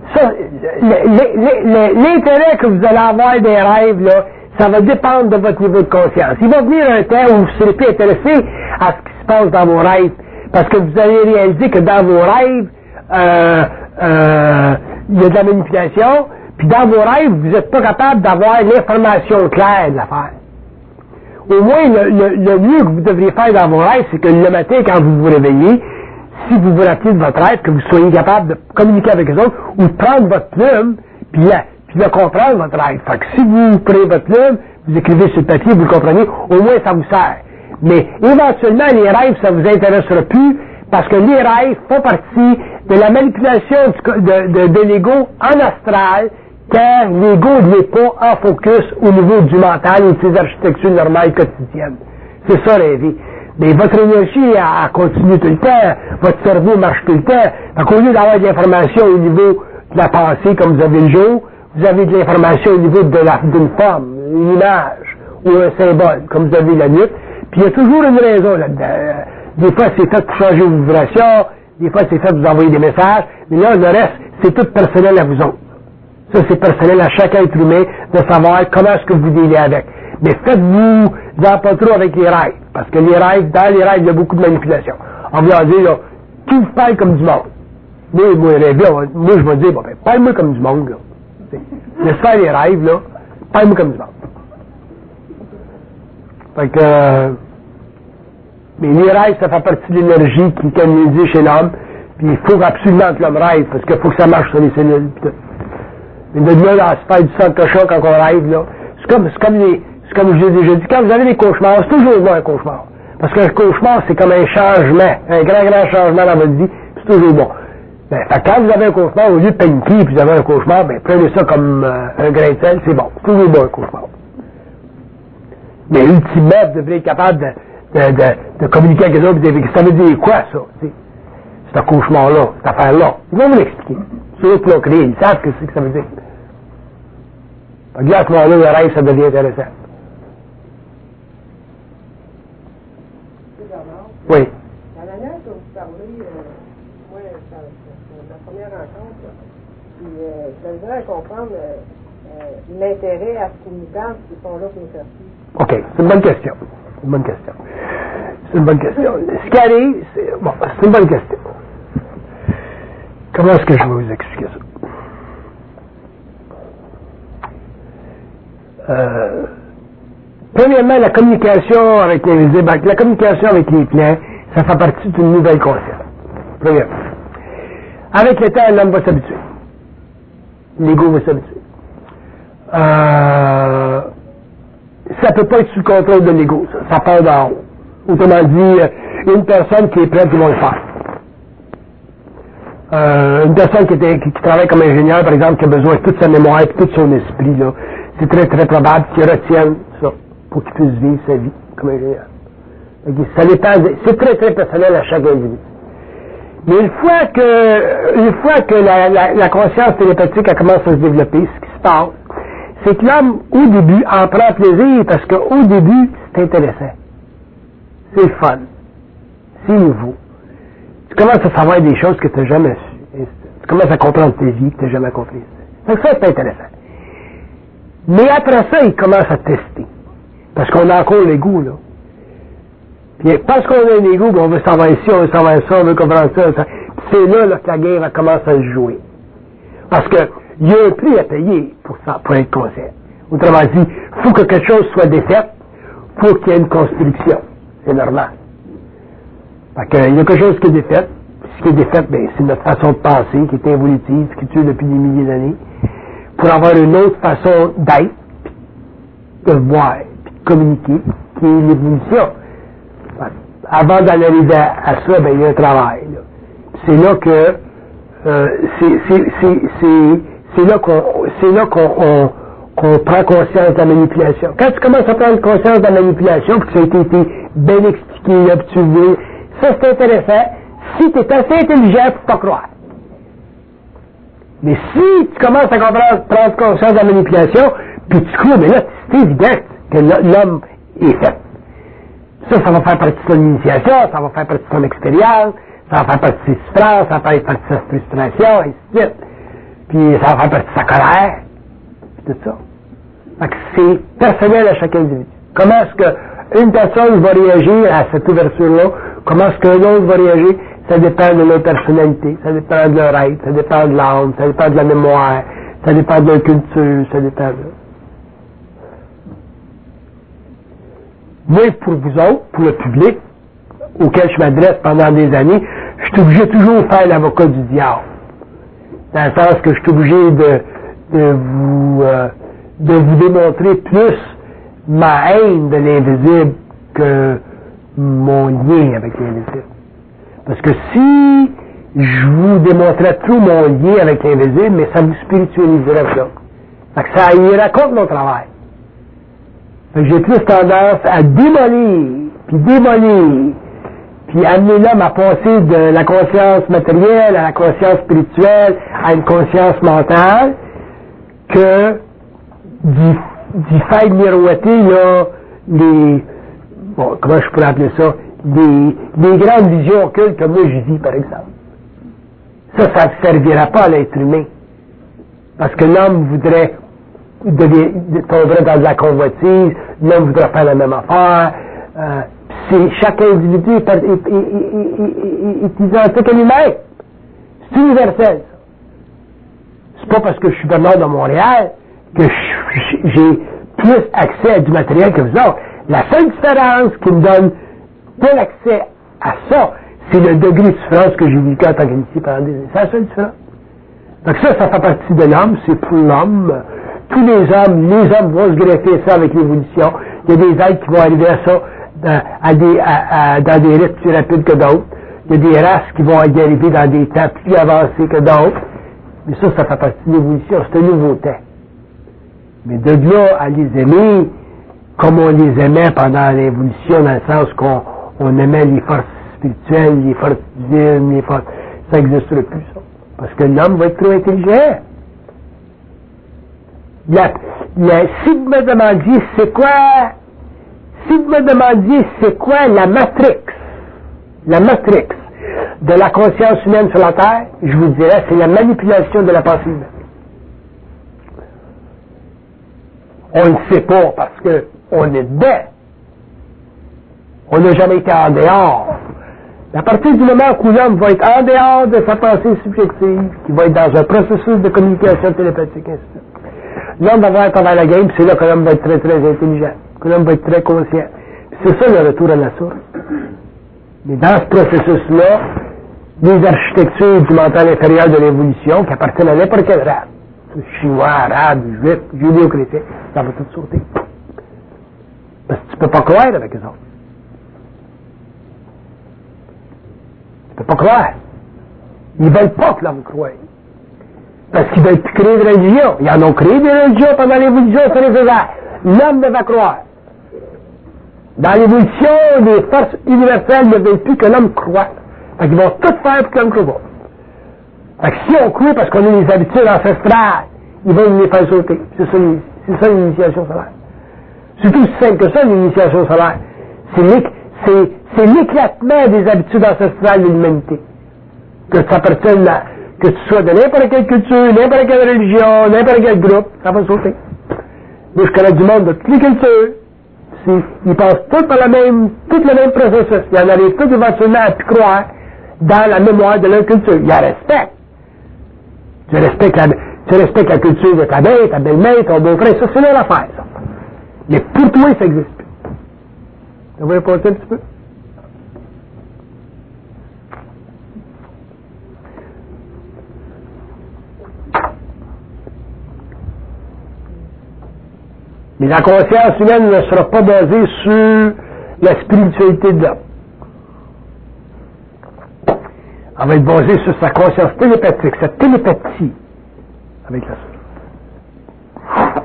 ça, l'intérêt que vous allez avoir des rêves, là, ça va dépendre de votre niveau de conscience. Il va venir un temps où vous ne serez plus intéressé à ce qui se passe dans vos rêves, parce que vous allez réaliser que dans vos rêves, euh, euh, il y a de la manipulation, puis dans vos rêves, vous n'êtes pas capable d'avoir l'information claire de l'affaire. Au moins, le, le, le mieux que vous devriez faire dans vos rêves, c'est que le matin, quand vous vous réveillez, si vous vous rappelez de votre rêve, que vous soyez capable de communiquer avec les autres, ou de prendre votre plume, puis, la, puis de comprendre votre rêve. Fait que si vous prenez votre plume, vous écrivez sur le papier, vous le comprenez, au moins ça vous sert. Mais éventuellement, les rêves, ça vous intéressera plus, parce que les rêves font partie de la manipulation du, de, de, de l'ego en astral, quand l'ego n'est pas en focus au niveau du mental et de ses architectures normales quotidiennes. C'est ça, rêver. Mais votre énergie, elle continue tout le temps, votre cerveau marche tout le temps. Donc, au lieu d'avoir de l'information au niveau de la pensée, comme vous avez le jour, vous avez de l'information au niveau de la, d'une forme, une image, ou un symbole, comme vous avez la nuit. Puis, il y a toujours une raison là-dedans. Des fois, c'est fait pour changer vos vibrations, des fois, c'est fait pour vous envoyer des messages, mais là, le reste, c'est tout personnel à vous autres. Ça, c'est personnel à chaque être humain de savoir comment est-ce que vous dealez avec. Mais faites-vous en pas trop avec les rêves. Parce que les rêves, dans les rêves, il y a beaucoup de manipulation. On va dire, là, qui vous parle comme du monde? Moi, moi, rêve, là, moi, je vais dire, bon, ben, parle-moi comme du monde, là. Laisse faire les rêves, là. Parle-moi comme du monde. Fait que, euh, mais les rêves, ça fait partie de l'énergie qui est canalisée chez l'homme. Puis il faut absolument que l'homme rêve, parce qu'il faut que ça marche sur les cellules. Pis tout. Mais de là, à se faire du sang de cochon quand on rêve, là, c'est comme, c'est comme les, c'est comme j'ai déjà dit, quand vous avez des cauchemars, c'est toujours bon un cauchemar. Parce qu'un cauchemar, c'est comme un changement, un grand, grand changement dans votre vie, c'est toujours bon. Ben, fait quand vous avez un cauchemar, au lieu de paniquer puis vous avez un cauchemar, ben, prenez ça comme euh, un grain de sel, c'est bon. C'est toujours bon un cauchemar. Mais ultimement, vous devrez être capable de, de, de, de communiquer avec les autres, et de, ça veut dire quoi, ça, t'sais? C'est un cauchemar-là, cette affaire-là. Ils vont vous l'expliquer. Ceux qui l'ont créé, ils savent ce que ça veut dire. Fait que là, à ce moment-là, le rêve, ça devient intéressant. Oui. La manière que vous parlez, euh, moi, ça, c'est ma première rencontre, là. Puis euh, je devrais comprendre euh, euh, l'intérêt à ce qu'ils nous parlent, qu'ils sont là pour nous faire suivre. OK, c'est une bonne question. C'est une bonne question. C'est une bonne question. Ce qui arrive, c'est... Bon, c'est une bonne question. Comment est-ce que je vais vous expliquer ça? Euh, premièrement, la communication avec les la communication avec les plans, ça fait partie d'une nouvelle conscience. Premièrement. Avec le temps, l'homme va s'habituer. L'ego va s'habituer. Euh, ça peut pas être sous le contrôle de l'ego, ça. Ça part d'en haut. Autrement dit, une personne qui est prête, ils vont le faire. Euh, une personne qui, était, qui, qui travaille comme ingénieur, par exemple, qui a besoin de toute sa mémoire et tout son esprit, là, c'est très très probable qu'il retienne ça pour qu'il puisse vivre sa vie comme ingénieur. Ça dépend, c'est très très personnel à chaque individu. Mais une fois que, une fois que la, la, la conscience télépathique elle commence à se développer, ce qui se passe, c'est que l'homme, au début, en prend plaisir parce qu'au début, c'est intéressant. C'est le fun. C'est nouveau. Tu commences à savoir des choses que tu n'as jamais su. Tu commences à comprendre tes vies que tu n'as jamais comprises. Donc ça, c'est intéressant. Mais après ça, il commence à tester. Parce qu'on a encore l'ego, là. Puis parce qu'on a un ego, on veut savoir ici, on veut savoir ça, on veut comprendre ça. ça. C'est là, là que la guerre commence à se jouer. Parce que il y a un prix à payer pour ça, pour être conscient. Autrement dit, il faut que quelque chose soit défait pour qu'il y ait une construction. C'est normal. Fait que, il y a quelque chose qui est défait. Ce qui est défait, ben, c'est notre façon de penser qui est évolutive, qui tue depuis des milliers d'années, pour avoir une autre façon d'être, de voir, puis de communiquer, qui est l'évolution. Avant d'en arriver à, à ça, ben, il y a un travail. Là. C'est là que euh, c'est, c'est, c'est, c'est, c'est là qu'on c'est là qu'on on, qu'on prend conscience de la manipulation. Quand tu commences à prendre conscience de la manipulation, puis que ça a été, été bien expliqué, là, puis tu veux, ça c'est intéressant, si tu es assez intelligent pour pas croire. Mais si tu commences à comprendre, prendre conscience de la manipulation, puis tu crois, mais là, c'est évident que l'homme est fait. Ça, ça va faire partie de son initiation, ça va faire partie de son expérience, ça va faire partie de ses souffrances, ça va faire partie de sa frustration, et ainsi de suite. puis ça va faire partie de sa colère, puis tout ça. Fait que c'est personnel à chaque individu. Comment est-ce qu'une personne va réagir à cette ouverture-là, comment est-ce qu'un autre va réagir, ça dépend de leur personnalité, ça dépend de leur être, ça dépend de l'âme, ça dépend de la mémoire, ça dépend de leur culture, ça dépend de... Moi, pour vous autres, pour le public, auquel je m'adresse pendant des années, je suis obligé toujours de faire l'avocat du diable. Dans le sens que je suis obligé de, de vous euh, de vous démontrer plus ma haine de l'invisible que mon lien avec l'invisible. Parce que si je vous démontrais trop mon lien avec l'invisible, mais ça vous spiritualiserait ça. Fait que ça y raconte mon travail. Fait que j'ai plus tendance à démolir, puis démolir, puis amener l'homme à passer de la conscience matérielle à la conscience spirituelle, à une conscience mentale, que d'y, d'y faire miroiter, là, les, bon, comment je pourrais appeler ça, les, les grandes visions occultes que moi je vis, par exemple. Ça, ça ne servira pas à l'être humain. Parce que l'homme voudrait, devient, tomberait dans de la convoitise, l'homme voudrait faire la même affaire, euh, c'est, chaque individu est, est, est, est, est identique à lui-même. C'est universel, ça. C'est pas parce que je suis Bernard de Montréal que je, j'ai plus accès à du matériel que vous autres. La seule différence qui me donne pas l'accès à ça, c'est le degré de souffrance que j'ai vécu en tant qu'initié pendant des années. C'est la seule différence. Donc ça, ça fait partie de l'homme, c'est pour l'homme. Tous les hommes, les hommes vont se greffer ça avec l'évolution. Il y a des êtres qui vont arriver à ça dans, à des, à, à, dans des rythmes plus rapides que d'autres. Il y a des races qui vont y arriver dans des temps plus avancés que d'autres. Mais ça, ça fait partie de l'évolution. C'est un nouveau temps. Mais de là à les aimer comme on les aimait pendant l'évolution, dans le sens qu'on on aimait les forces spirituelles, les forces divines, les forces... Ça n'existerait plus, ça. Parce que l'homme va être trop intelligent. La, la, si vous me demandiez c'est quoi, si vous me demandiez c'est quoi la matrix, la matrix de la conscience humaine sur la Terre, je vous dirais c'est la manipulation de la pensée humaine. On ne sait pas parce que on est dedans. On n'a jamais été en dehors. À partir du moment où l'homme va être en dehors de sa pensée subjective, qui va être dans un processus de communication télépathique, ainsi de suite, l'homme va voir à travers la game, c'est là que l'homme va être très très intelligent, que l'homme va être très conscient. C'est ça le retour à la source. Mais dans ce processus-là, les architectures du mental inférieur de l'évolution, qui appartiennent à n'importe quelle race, chinois, arabe, juif, judéo-chrétien, ça va tout sauter. Parce que tu peux pas croire avec eux autres. Tu peux pas croire. Ils veulent pas que l'homme croie. Parce qu'ils veulent plus créer de religion. Ils en ont créé des religions pendant l'évolution, ça les faisait. L'homme ne va croire. Dans l'évolution, les forces universelles ne veulent plus que l'homme croie. Fait qu'ils vont tout faire pour que l'homme croit. Fait que si on croit parce qu'on a des habitudes ancestrales, ils vont nous les faire sauter. C'est ça, c'est ça l'initiation solaire. C'est tout aussi simple que ça, l'initiation solaire. C'est, c'est, c'est l'éclatement des habitudes ancestrales de l'humanité. Que ça appartienne à, que tu sois de n'importe quelle culture, n'importe quelle religion, n'importe quel groupe, ça va sauter. Moi, je connais du monde de toutes les cultures. C'est, ils passent tous par la même, tout le même processus. Ils en arrivent tous éventuellement à plus croire dans la mémoire de leur culture. Ils la respectent. Tu respectes la, tu respectes la culture de ta mère, ta belle-mère, ton beau-frère. Ça, c'est leur affaire, ça. Mais pour toi, ça n'existe plus. Ça va répondre un petit peu? Mais la conscience humaine ne sera pas basée sur la spiritualité de l'homme. Elle va être basée sur sa conscience télépathique, sa télépathie avec la source.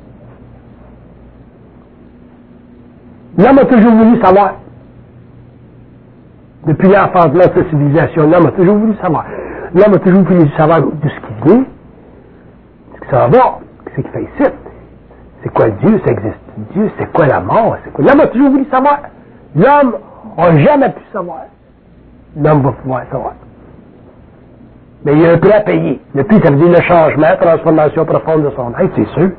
L'homme a toujours voulu savoir. Depuis l'enfance de sa civilisation, l'homme a toujours voulu savoir. L'homme a toujours voulu savoir d'où ce qu'il vient, ce que ça va voir, ce qu'il fait ici. C'est quoi Dieu? Ça existe Dieu? C'est quoi la mort? C'est quoi? L'homme a toujours voulu savoir. L'homme n'a jamais pu savoir. L'homme va pouvoir savoir. Mais il y a un prix à payer. Le prix, ça veut dire le changement, transformation profonde de son être, c'est sûr.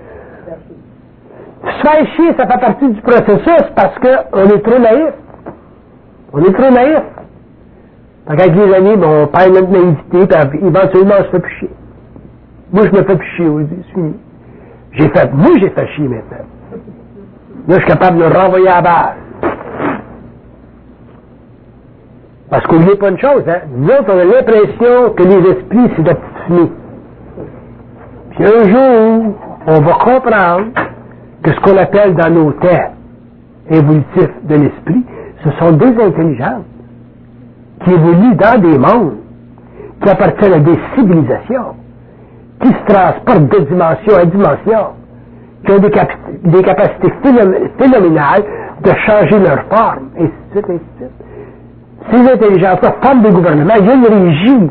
Se faire chier, ça fait partie du processus parce qu'on est trop naïf. On est trop naïf. Fait qu'avec les années, ben, on perd notre naïveté, puis éventuellement, on se fait plus chier. Moi, je me fais plus chier, aujourd'hui, c'est fini. J'ai fait, moi, j'ai fait chier maintenant. Là, je suis capable de le renvoyer à la base. Parce qu'oubliez pas une chose, hein. Nous autres, on a l'impression que les esprits, c'est de la petite fumée. Puis un jour, on va comprendre que ce qu'on appelle dans nos temps évolutifs de l'esprit, ce sont des intelligences qui évoluent dans des mondes, qui appartiennent à des civilisations, qui se transportent de dimension à dimension, qui ont des, cap des capacités phénoménales de changer leur forme, et ainsi de suite, ainsi de suite. Ces intelligences-là forment des gouvernements, il y a une régie.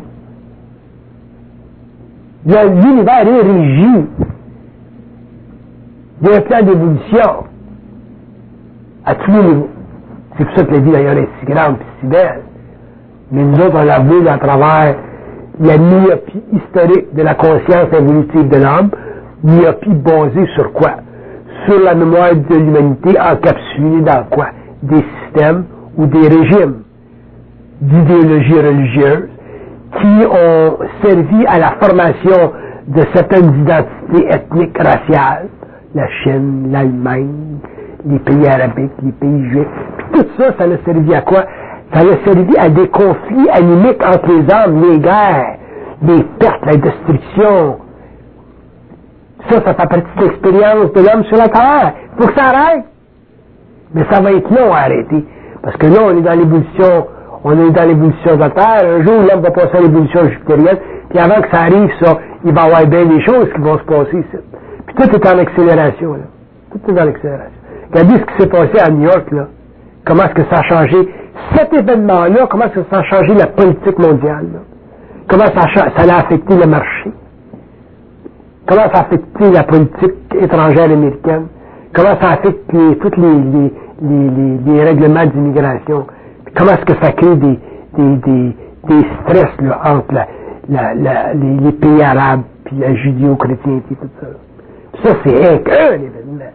L'univers est régi. Il y a un plan d'évolution à tous les niveaux. C'est pour ça que la vie d'ailleurs est si grande et si belle. Mais nous autres, on l'a vu à travers la myopie historique de la conscience évolutive de l'homme, myopie basée sur quoi? Sur la mémoire de l'humanité encapsulée dans quoi? Des systèmes ou des régimes d'idéologie religieuse qui ont servi à la formation de certaines identités ethniques raciales, la Chine, l'Allemagne, les pays arabiques, les pays juifs. Puis tout ça, ça a servi à quoi? Ça a servi à des conflits animiques entre les hommes, les guerres, les pertes, la destruction. Ça, ça fait partie de l'expérience de l'homme sur la terre. Il faut que ça arrête. Mais ça va être long à arrêter. Parce que là, on est dans l'évolution, on est dans l'évolution de la terre. Un jour, l'homme va passer à l'évolution jupitérienne. Puis avant que ça arrive, ça, il va y avoir bien des choses qui vont se passer ici. Puis tout est en accélération, là. Tout est dans l'accélération. Regardez ce qui s'est passé à New York, là. Comment est-ce que ça a changé cet événement-là, comment est-ce que ça a changé la politique mondiale, là? Comment ça a, ça a affecté le marché? Comment ça a affecté la politique étrangère américaine? Comment ça affecte les, tous les, les, les, les, les règlements d'immigration? Comment est-ce que ça crée des, des, des, des stress là, entre la, la, la, les, les pays arabes puis la judéo-chrétienté, tout ça? Ça, c'est un, un événement.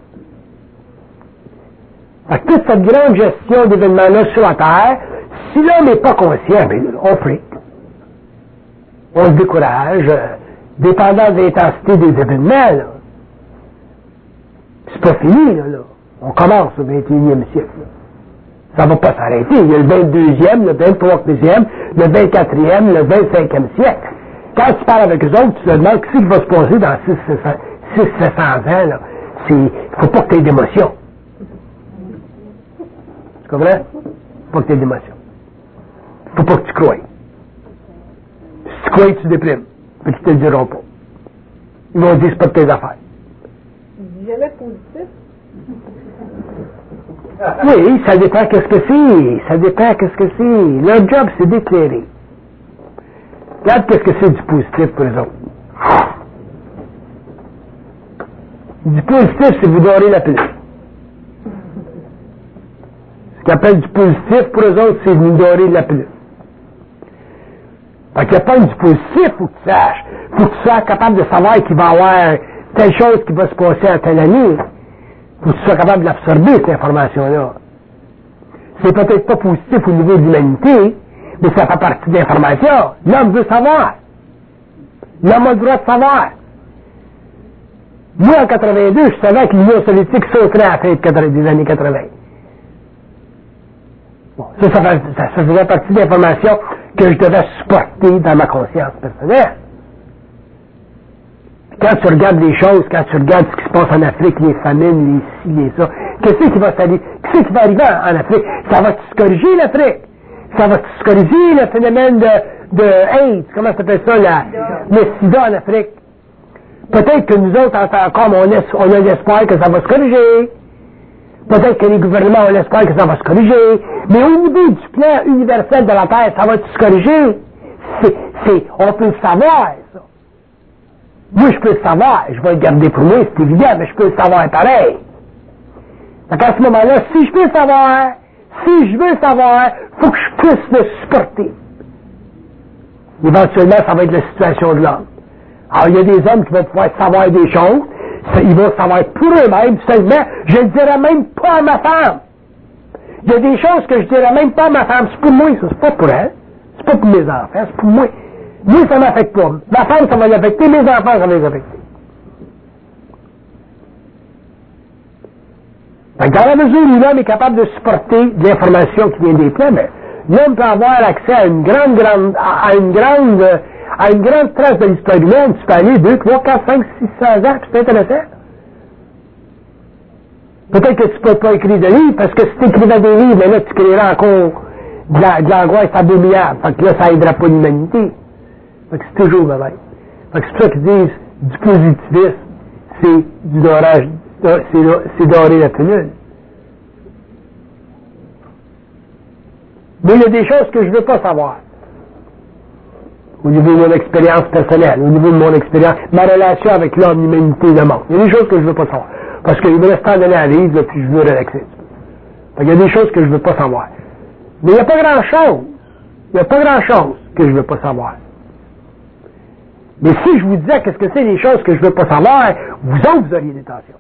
Fait que toute cette grande gestion d'événements-là sur la Terre, si l'homme n'est pas conscient, bien, on freak. On se décourage, euh, dépendant de l'intensité des événements, là. C'est pas fini, là, là. On commence au vingt et unième siècle, là. Ça va pas s'arrêter. Il y a le vingt-deuxième, le vingt-troisième, le vingt-quatrième, le vingt-cinquième siècle. Quand tu parles avec eux autres, tu te demandes ce qui va se passer dans six à sept cents ans, là. C'est, faut pas que tu aies d'émotion. Tu comprends? Faut pas que tu aies d'émotion. Faut pas que tu croies. Si tu crois, tu déprimes. Mais ils te le diront pas. Ils vont dire, c'est pas de tes affaires. Jamais positif. Oui, ça dépend qu'est-ce que c'est. Ça dépend qu'est-ce que c'est. Leur job, c'est d'éclairer. Regarde qu'est-ce que c'est du positif pour eux autres. Du positif, c'est vous dorer la pilule. Ce qu'ils appellent du positif pour eux autres, c'est vous dorer de la pilule. Fait qu'il n'y a pas du positif, faut que tu saches. Faut que tu sois capable de savoir qu'il va y avoir telle chose qui va se passer en telle année. Faut que tu sois capable d'absorber cette information-là. C'est peut-être pas positif au niveau de l'humanité, mais ça fait partie de l'information. L'homme veut savoir. L'homme a le droit de savoir. Moi, en quatre-vingt-deux, je savais que l'Union soviétique sauterait à la fin des années quatre-vingt. Bon, ça, ça, fait, ça, ça faisait partie de l'information que je devais supporter dans ma conscience personnelle. Quand tu regardes les choses, quand tu regardes ce qui se passe en Afrique, les famines, les ci, les ça, qu'est-ce qui va s'arriver? Qu'est-ce qui va arriver en Afrique? Ça va se corriger l'Afrique? Ça va se corriger le phénomène de, de AIDS? Comment ça s'appelle ça, la, le sida en Afrique? Peut-être que nous autres, en tant qu'hommes, on, on a l'espoir que ça va se corriger. Peut-être que les gouvernements ont l'espoir que ça va se corriger. Mais au niveau du plan universel de la Terre, ça va se corriger? C'est, c'est, on peut le savoir, ça. Moi, je peux le savoir. Je vais le garder pour moi, c'est évident, mais je peux le savoir pareil. Donc, à ce moment-là, si je peux le savoir, si je veux le savoir, il faut que je puisse le supporter. Éventuellement, ça va être la situation de l'homme. Alors, il y a des hommes qui vont pouvoir savoir des choses, ils vont savoir pour eux-mêmes, seulement, je ne dirais même pas à ma femme. Il y a des choses que je dirais même pas à ma femme, c'est pour moi, ça, c'est pas pour elle, c'est pas pour mes enfants, c'est pour moi. Moi, ça m'affecte pas. Ma femme, ça va l'affecter, mes enfants, ça va les affecter. Dans la mesure où l'homme est capable de supporter de l'information qui vient des plans, mais l'homme peut avoir accès à une grande, grande, à une grande, à une grande trace de l'histoire humaine. Tu peux aller deux, trois, quatre, cinq, six cents ans, puis c'est intéressant. Peut-être que tu ne peux pas écrire de livres, parce que si tu écrivais des livres, mais là, tu créerais encore de, la, de l'angoisse abominable. Fait que là, ça aidera pas l'humanité. Fait que c'est toujours mauvais. Fait que c'est pour ça qu'ils disent, du positivisme, c'est du dorage, c'est dorer la pilule. Mais il y a des choses que je ne veux pas savoir. Au niveau de mon expérience personnelle, au niveau de mon expérience, ma relation avec l'homme, l'humanité, le monde. Il y a des choses que je ne veux pas savoir. Parce qu'il me reste temps d'aller à l'île, là, puis je veux relaxer. Il y a des choses que je ne veux pas savoir. Mais il n'y a pas grand-chose. Il n'y a pas grand-chose que je ne veux pas savoir. Mais si je vous disais qu'est-ce que c'est les choses que je ne veux pas savoir, vous autres, vous auriez des tensions.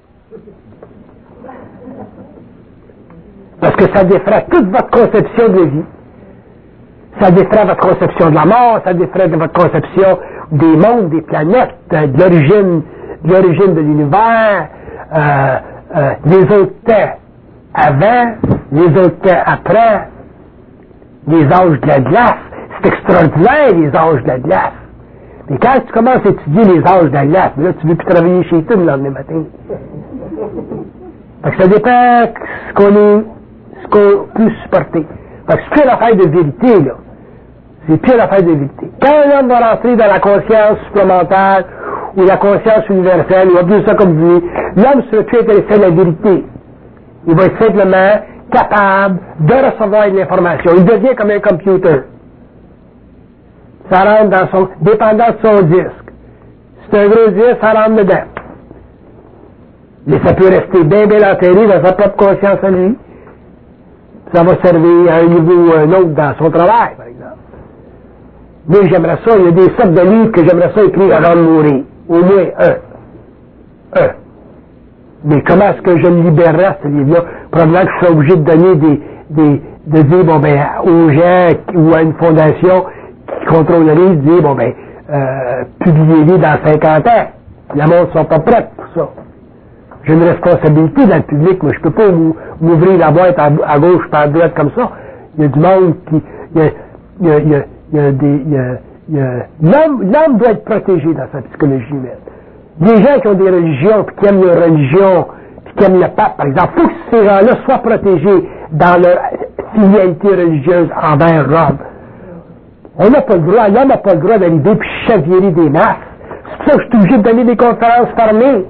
Parce que ça défraie toute votre conception de la vie. Ça défraie votre conception de la mort, ça défraie de votre conception des mondes, des planètes, de l'origine, de l'origine de l'univers, euh, euh, les autres temps avant, les autres temps après, les âges de la glace. C'est extraordinaire, les âges de la glace. Mais quand tu commences à étudier les âges de la glace, là, tu ne veux plus travailler chez toi le lendemain matin. Fait que ça dépend ce qu'on est, ce qu'on peut supporter. Fait que c'est plus l'affaire de vérité, là. C'est plus l'affaire de vérité. Quand un homme va rentrer dans la conscience supplémentaire, ou la conscience universelle, ou appelez ça comme vous voulez, l'homme ne sera plus intéressé à la vérité. Il va être simplement capable de recevoir de l'information. Il devient comme un computer. Ça rentre dans son, dépendant de son disque. C'est un gros disque, ça rentre dedans. Mais ça peut rester bien, bien enterré dans sa propre conscience à lui. Ça va servir à un niveau ou à un autre dans son travail, par exemple. Mais j'aimerais ça, il y a des sortes de livres que j'aimerais ça écrire avant de mourir. Au moins un. Un. Mais comment est-ce que je me libérerais, ce livre-là? Probablement que je serais obligé de donner des, des, de dire, bon ben, aux gens ou à une fondation qui contrôle le livre, de dire, bon ben, euh, publiez-les dans cinquante ans. Le monde ne sont pas prêts pour ça. J'ai une responsabilité dans le public, mais je ne peux pas m'ouvrir la boîte à, à gauche par à droite comme ça. Il y a du monde qui... Il y a, il y a, il y a, il y a des... Il y a, il y a, l'homme, l'homme doit être protégé dans sa psychologie humaine. Les gens qui ont des religions, puis qui aiment leur religion, puis qui aiment le pape, par exemple, il faut que ces gens-là soient protégés dans leur fidélité religieuse envers Rome. On n'a pas le droit, l'homme n'a pas le droit d'arriver puis chavirer des masses. C'est pour ça que je suis obligé de donner des conférences fermées.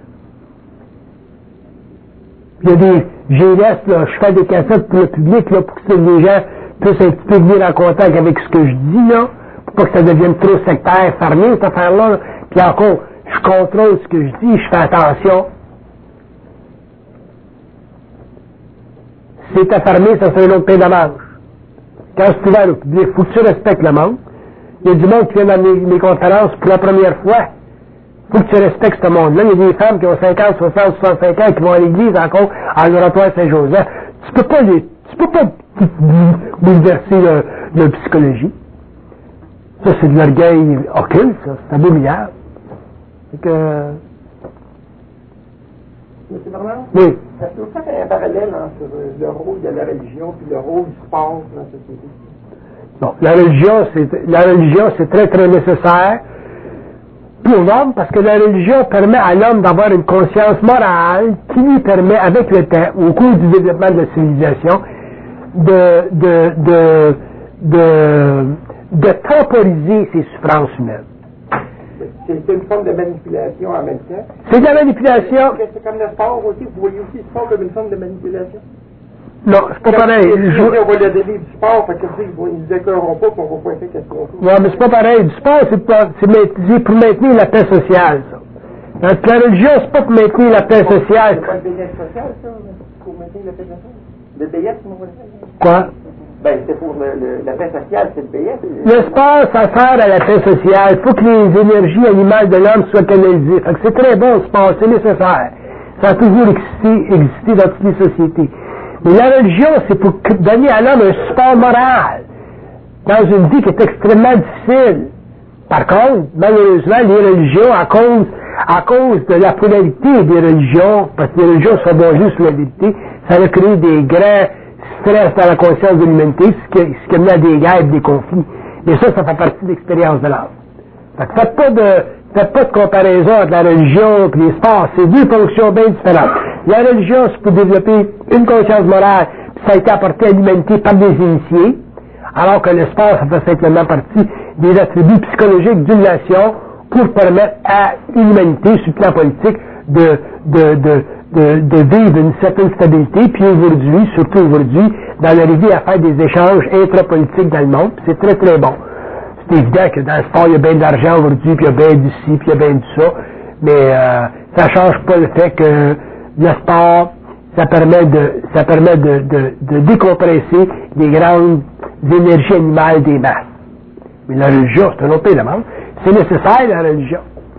Il y a des G L S, là, je fais des cassettes pour le public, là, pour que les gens puissent un petit peu venir en contact avec ce que je dis, là, pour pas que ça devienne trop sectaire, fermé, cette affaire-là. Là. Puis encore, je contrôle ce que je dis, je fais attention. Si c'est fermé, ça serait un autre pain de manche. Quand c'est ouvert au public, il faut que tu respectes le monde. Il y a du monde qui vient dans mes, mes conférences pour la première fois. Il faut que tu respectes ce monde-là. Il y a des femmes qui ont cinquante, soixante, soixante-cinq ans qui vont à l'église encore à l'oratoire Saint-Joseph. Tu peux pas les, tu peux pas bouleverser leur, leur psychologie. Ça, c'est de l'orgueil occulte, ça. C'est abominable. C'est que... M. Bernard? Oui. Est-ce que vous faites un parallèle entre le rôle de la religion et le rôle du sport dans la société? Bon, la religion, c'est, la religion, c'est très, très nécessaire pour l'homme, parce que la religion permet à l'homme d'avoir une conscience morale qui lui permet, avec le temps, au cours du développement de la civilisation, de, de, de, de, de temporiser ses souffrances humaines. C'est une forme de manipulation en même temps. C'est de la manipulation. C'est comme le sport aussi. Vous voyez aussi le sport comme une forme de manipulation? Non, c'est pas pareil. Je... On va leur donner du sport, fait que ils ne nous écœureront pas qu'on va pointer qu'est-ce qu'on fait. Non, mais c'est pas pareil. Du sport, c'est, pas, c'est pour maintenir la paix sociale, ça. Donc, la religion, c'est pas pour maintenir la paix sociale. C'est pas le B I S social, ça, pour maintenir la paix sociale? Le B I S, comment on va le faire? Quoi? Ben, c'est pour le, le, la paix sociale, c'est le P S. Le sport, ça sert à la paix sociale. Il faut que les énergies animales de l'homme soient canalisées. Fait que c'est très bon, le sport, c'est nécessaire. Ça a toujours existé, existé dans toutes les sociétés. Mais la religion, c'est pour donner à l'homme un support moral dans une vie qui est extrêmement difficile. Par contre, malheureusement, les religions, à cause, à cause de la polarité des religions, parce que les religions sont basées sur la vérité, ça a créé des grands stress dans la conscience de l'humanité, ce qui, ce qui a mené à des guerres et des conflits. Et ça, ça fait partie de l'expérience de l'âme. Fait que faites pas de, faites pas de comparaison entre la religion et les sports. C'est deux fonctions bien différentes. La religion, c'est pour développer une conscience morale, puis ça a été apporté à l'humanité par des initiés, alors que le sport, ça fait simplement partie des attributs psychologiques d'une nation pour permettre à l'humanité, sur le plan politique, de, de, de, de, de vivre une certaine stabilité, puis aujourd'hui, surtout aujourd'hui, d'en arriver à faire des échanges intrapolitiques dans le monde, puis c'est très très bon. C'est évident que dans le sport, il y a bien de l'argent aujourd'hui, puis il y a bien du ci, puis il y a bien du ça, mais euh, ça change pas le fait que le sport, ça permet de ça permet de, de, de décompresser les grandes énergies animales des masses. Mais la religion, c'est un autre élément. C'est nécessaire, la religion.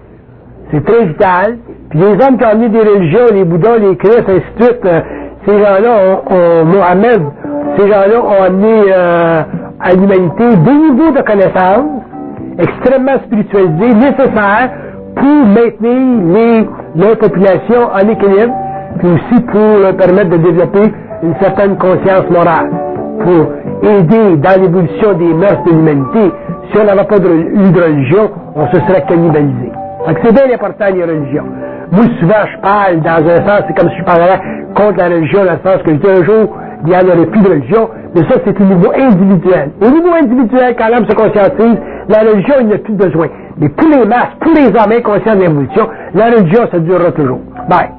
C'est très vital. Puis les hommes qui ont amené des religions, les Bouddhas, les Christ, ainsi de suite, euh, ces gens-là ont, ont Mohamed, ces gens-là ont amené euh, à l'humanité des niveaux de connaissances extrêmement spiritualisés, nécessaires pour maintenir les, leur population en équilibre, puis aussi pour leur permettre de développer une certaine conscience morale, pour aider dans l'évolution des mœurs de l'humanité. Si on n'avait pas de, eu de religion, on se serait cannibalisé. Donc c'est bien important, les religions. Moi, souvent, je parle dans un sens, c'est comme si je parlais contre la religion, dans le sens que je dis un jour, il n'y en aurait plus de religion, mais ça, c'est au niveau individuel. Au niveau individuel, quand l'homme se conscientise, la religion, il n'y a plus besoin. Mais pour les masses, pour les hommes inconscients de l'évolution, la religion, ça durera toujours. Bye.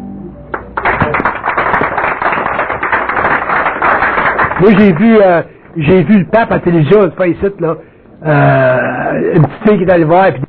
Moi, j'ai vu, euh, j'ai vu le pape à la télévision, une fois ici, là, euh, une petite fille qui est allée voir, puis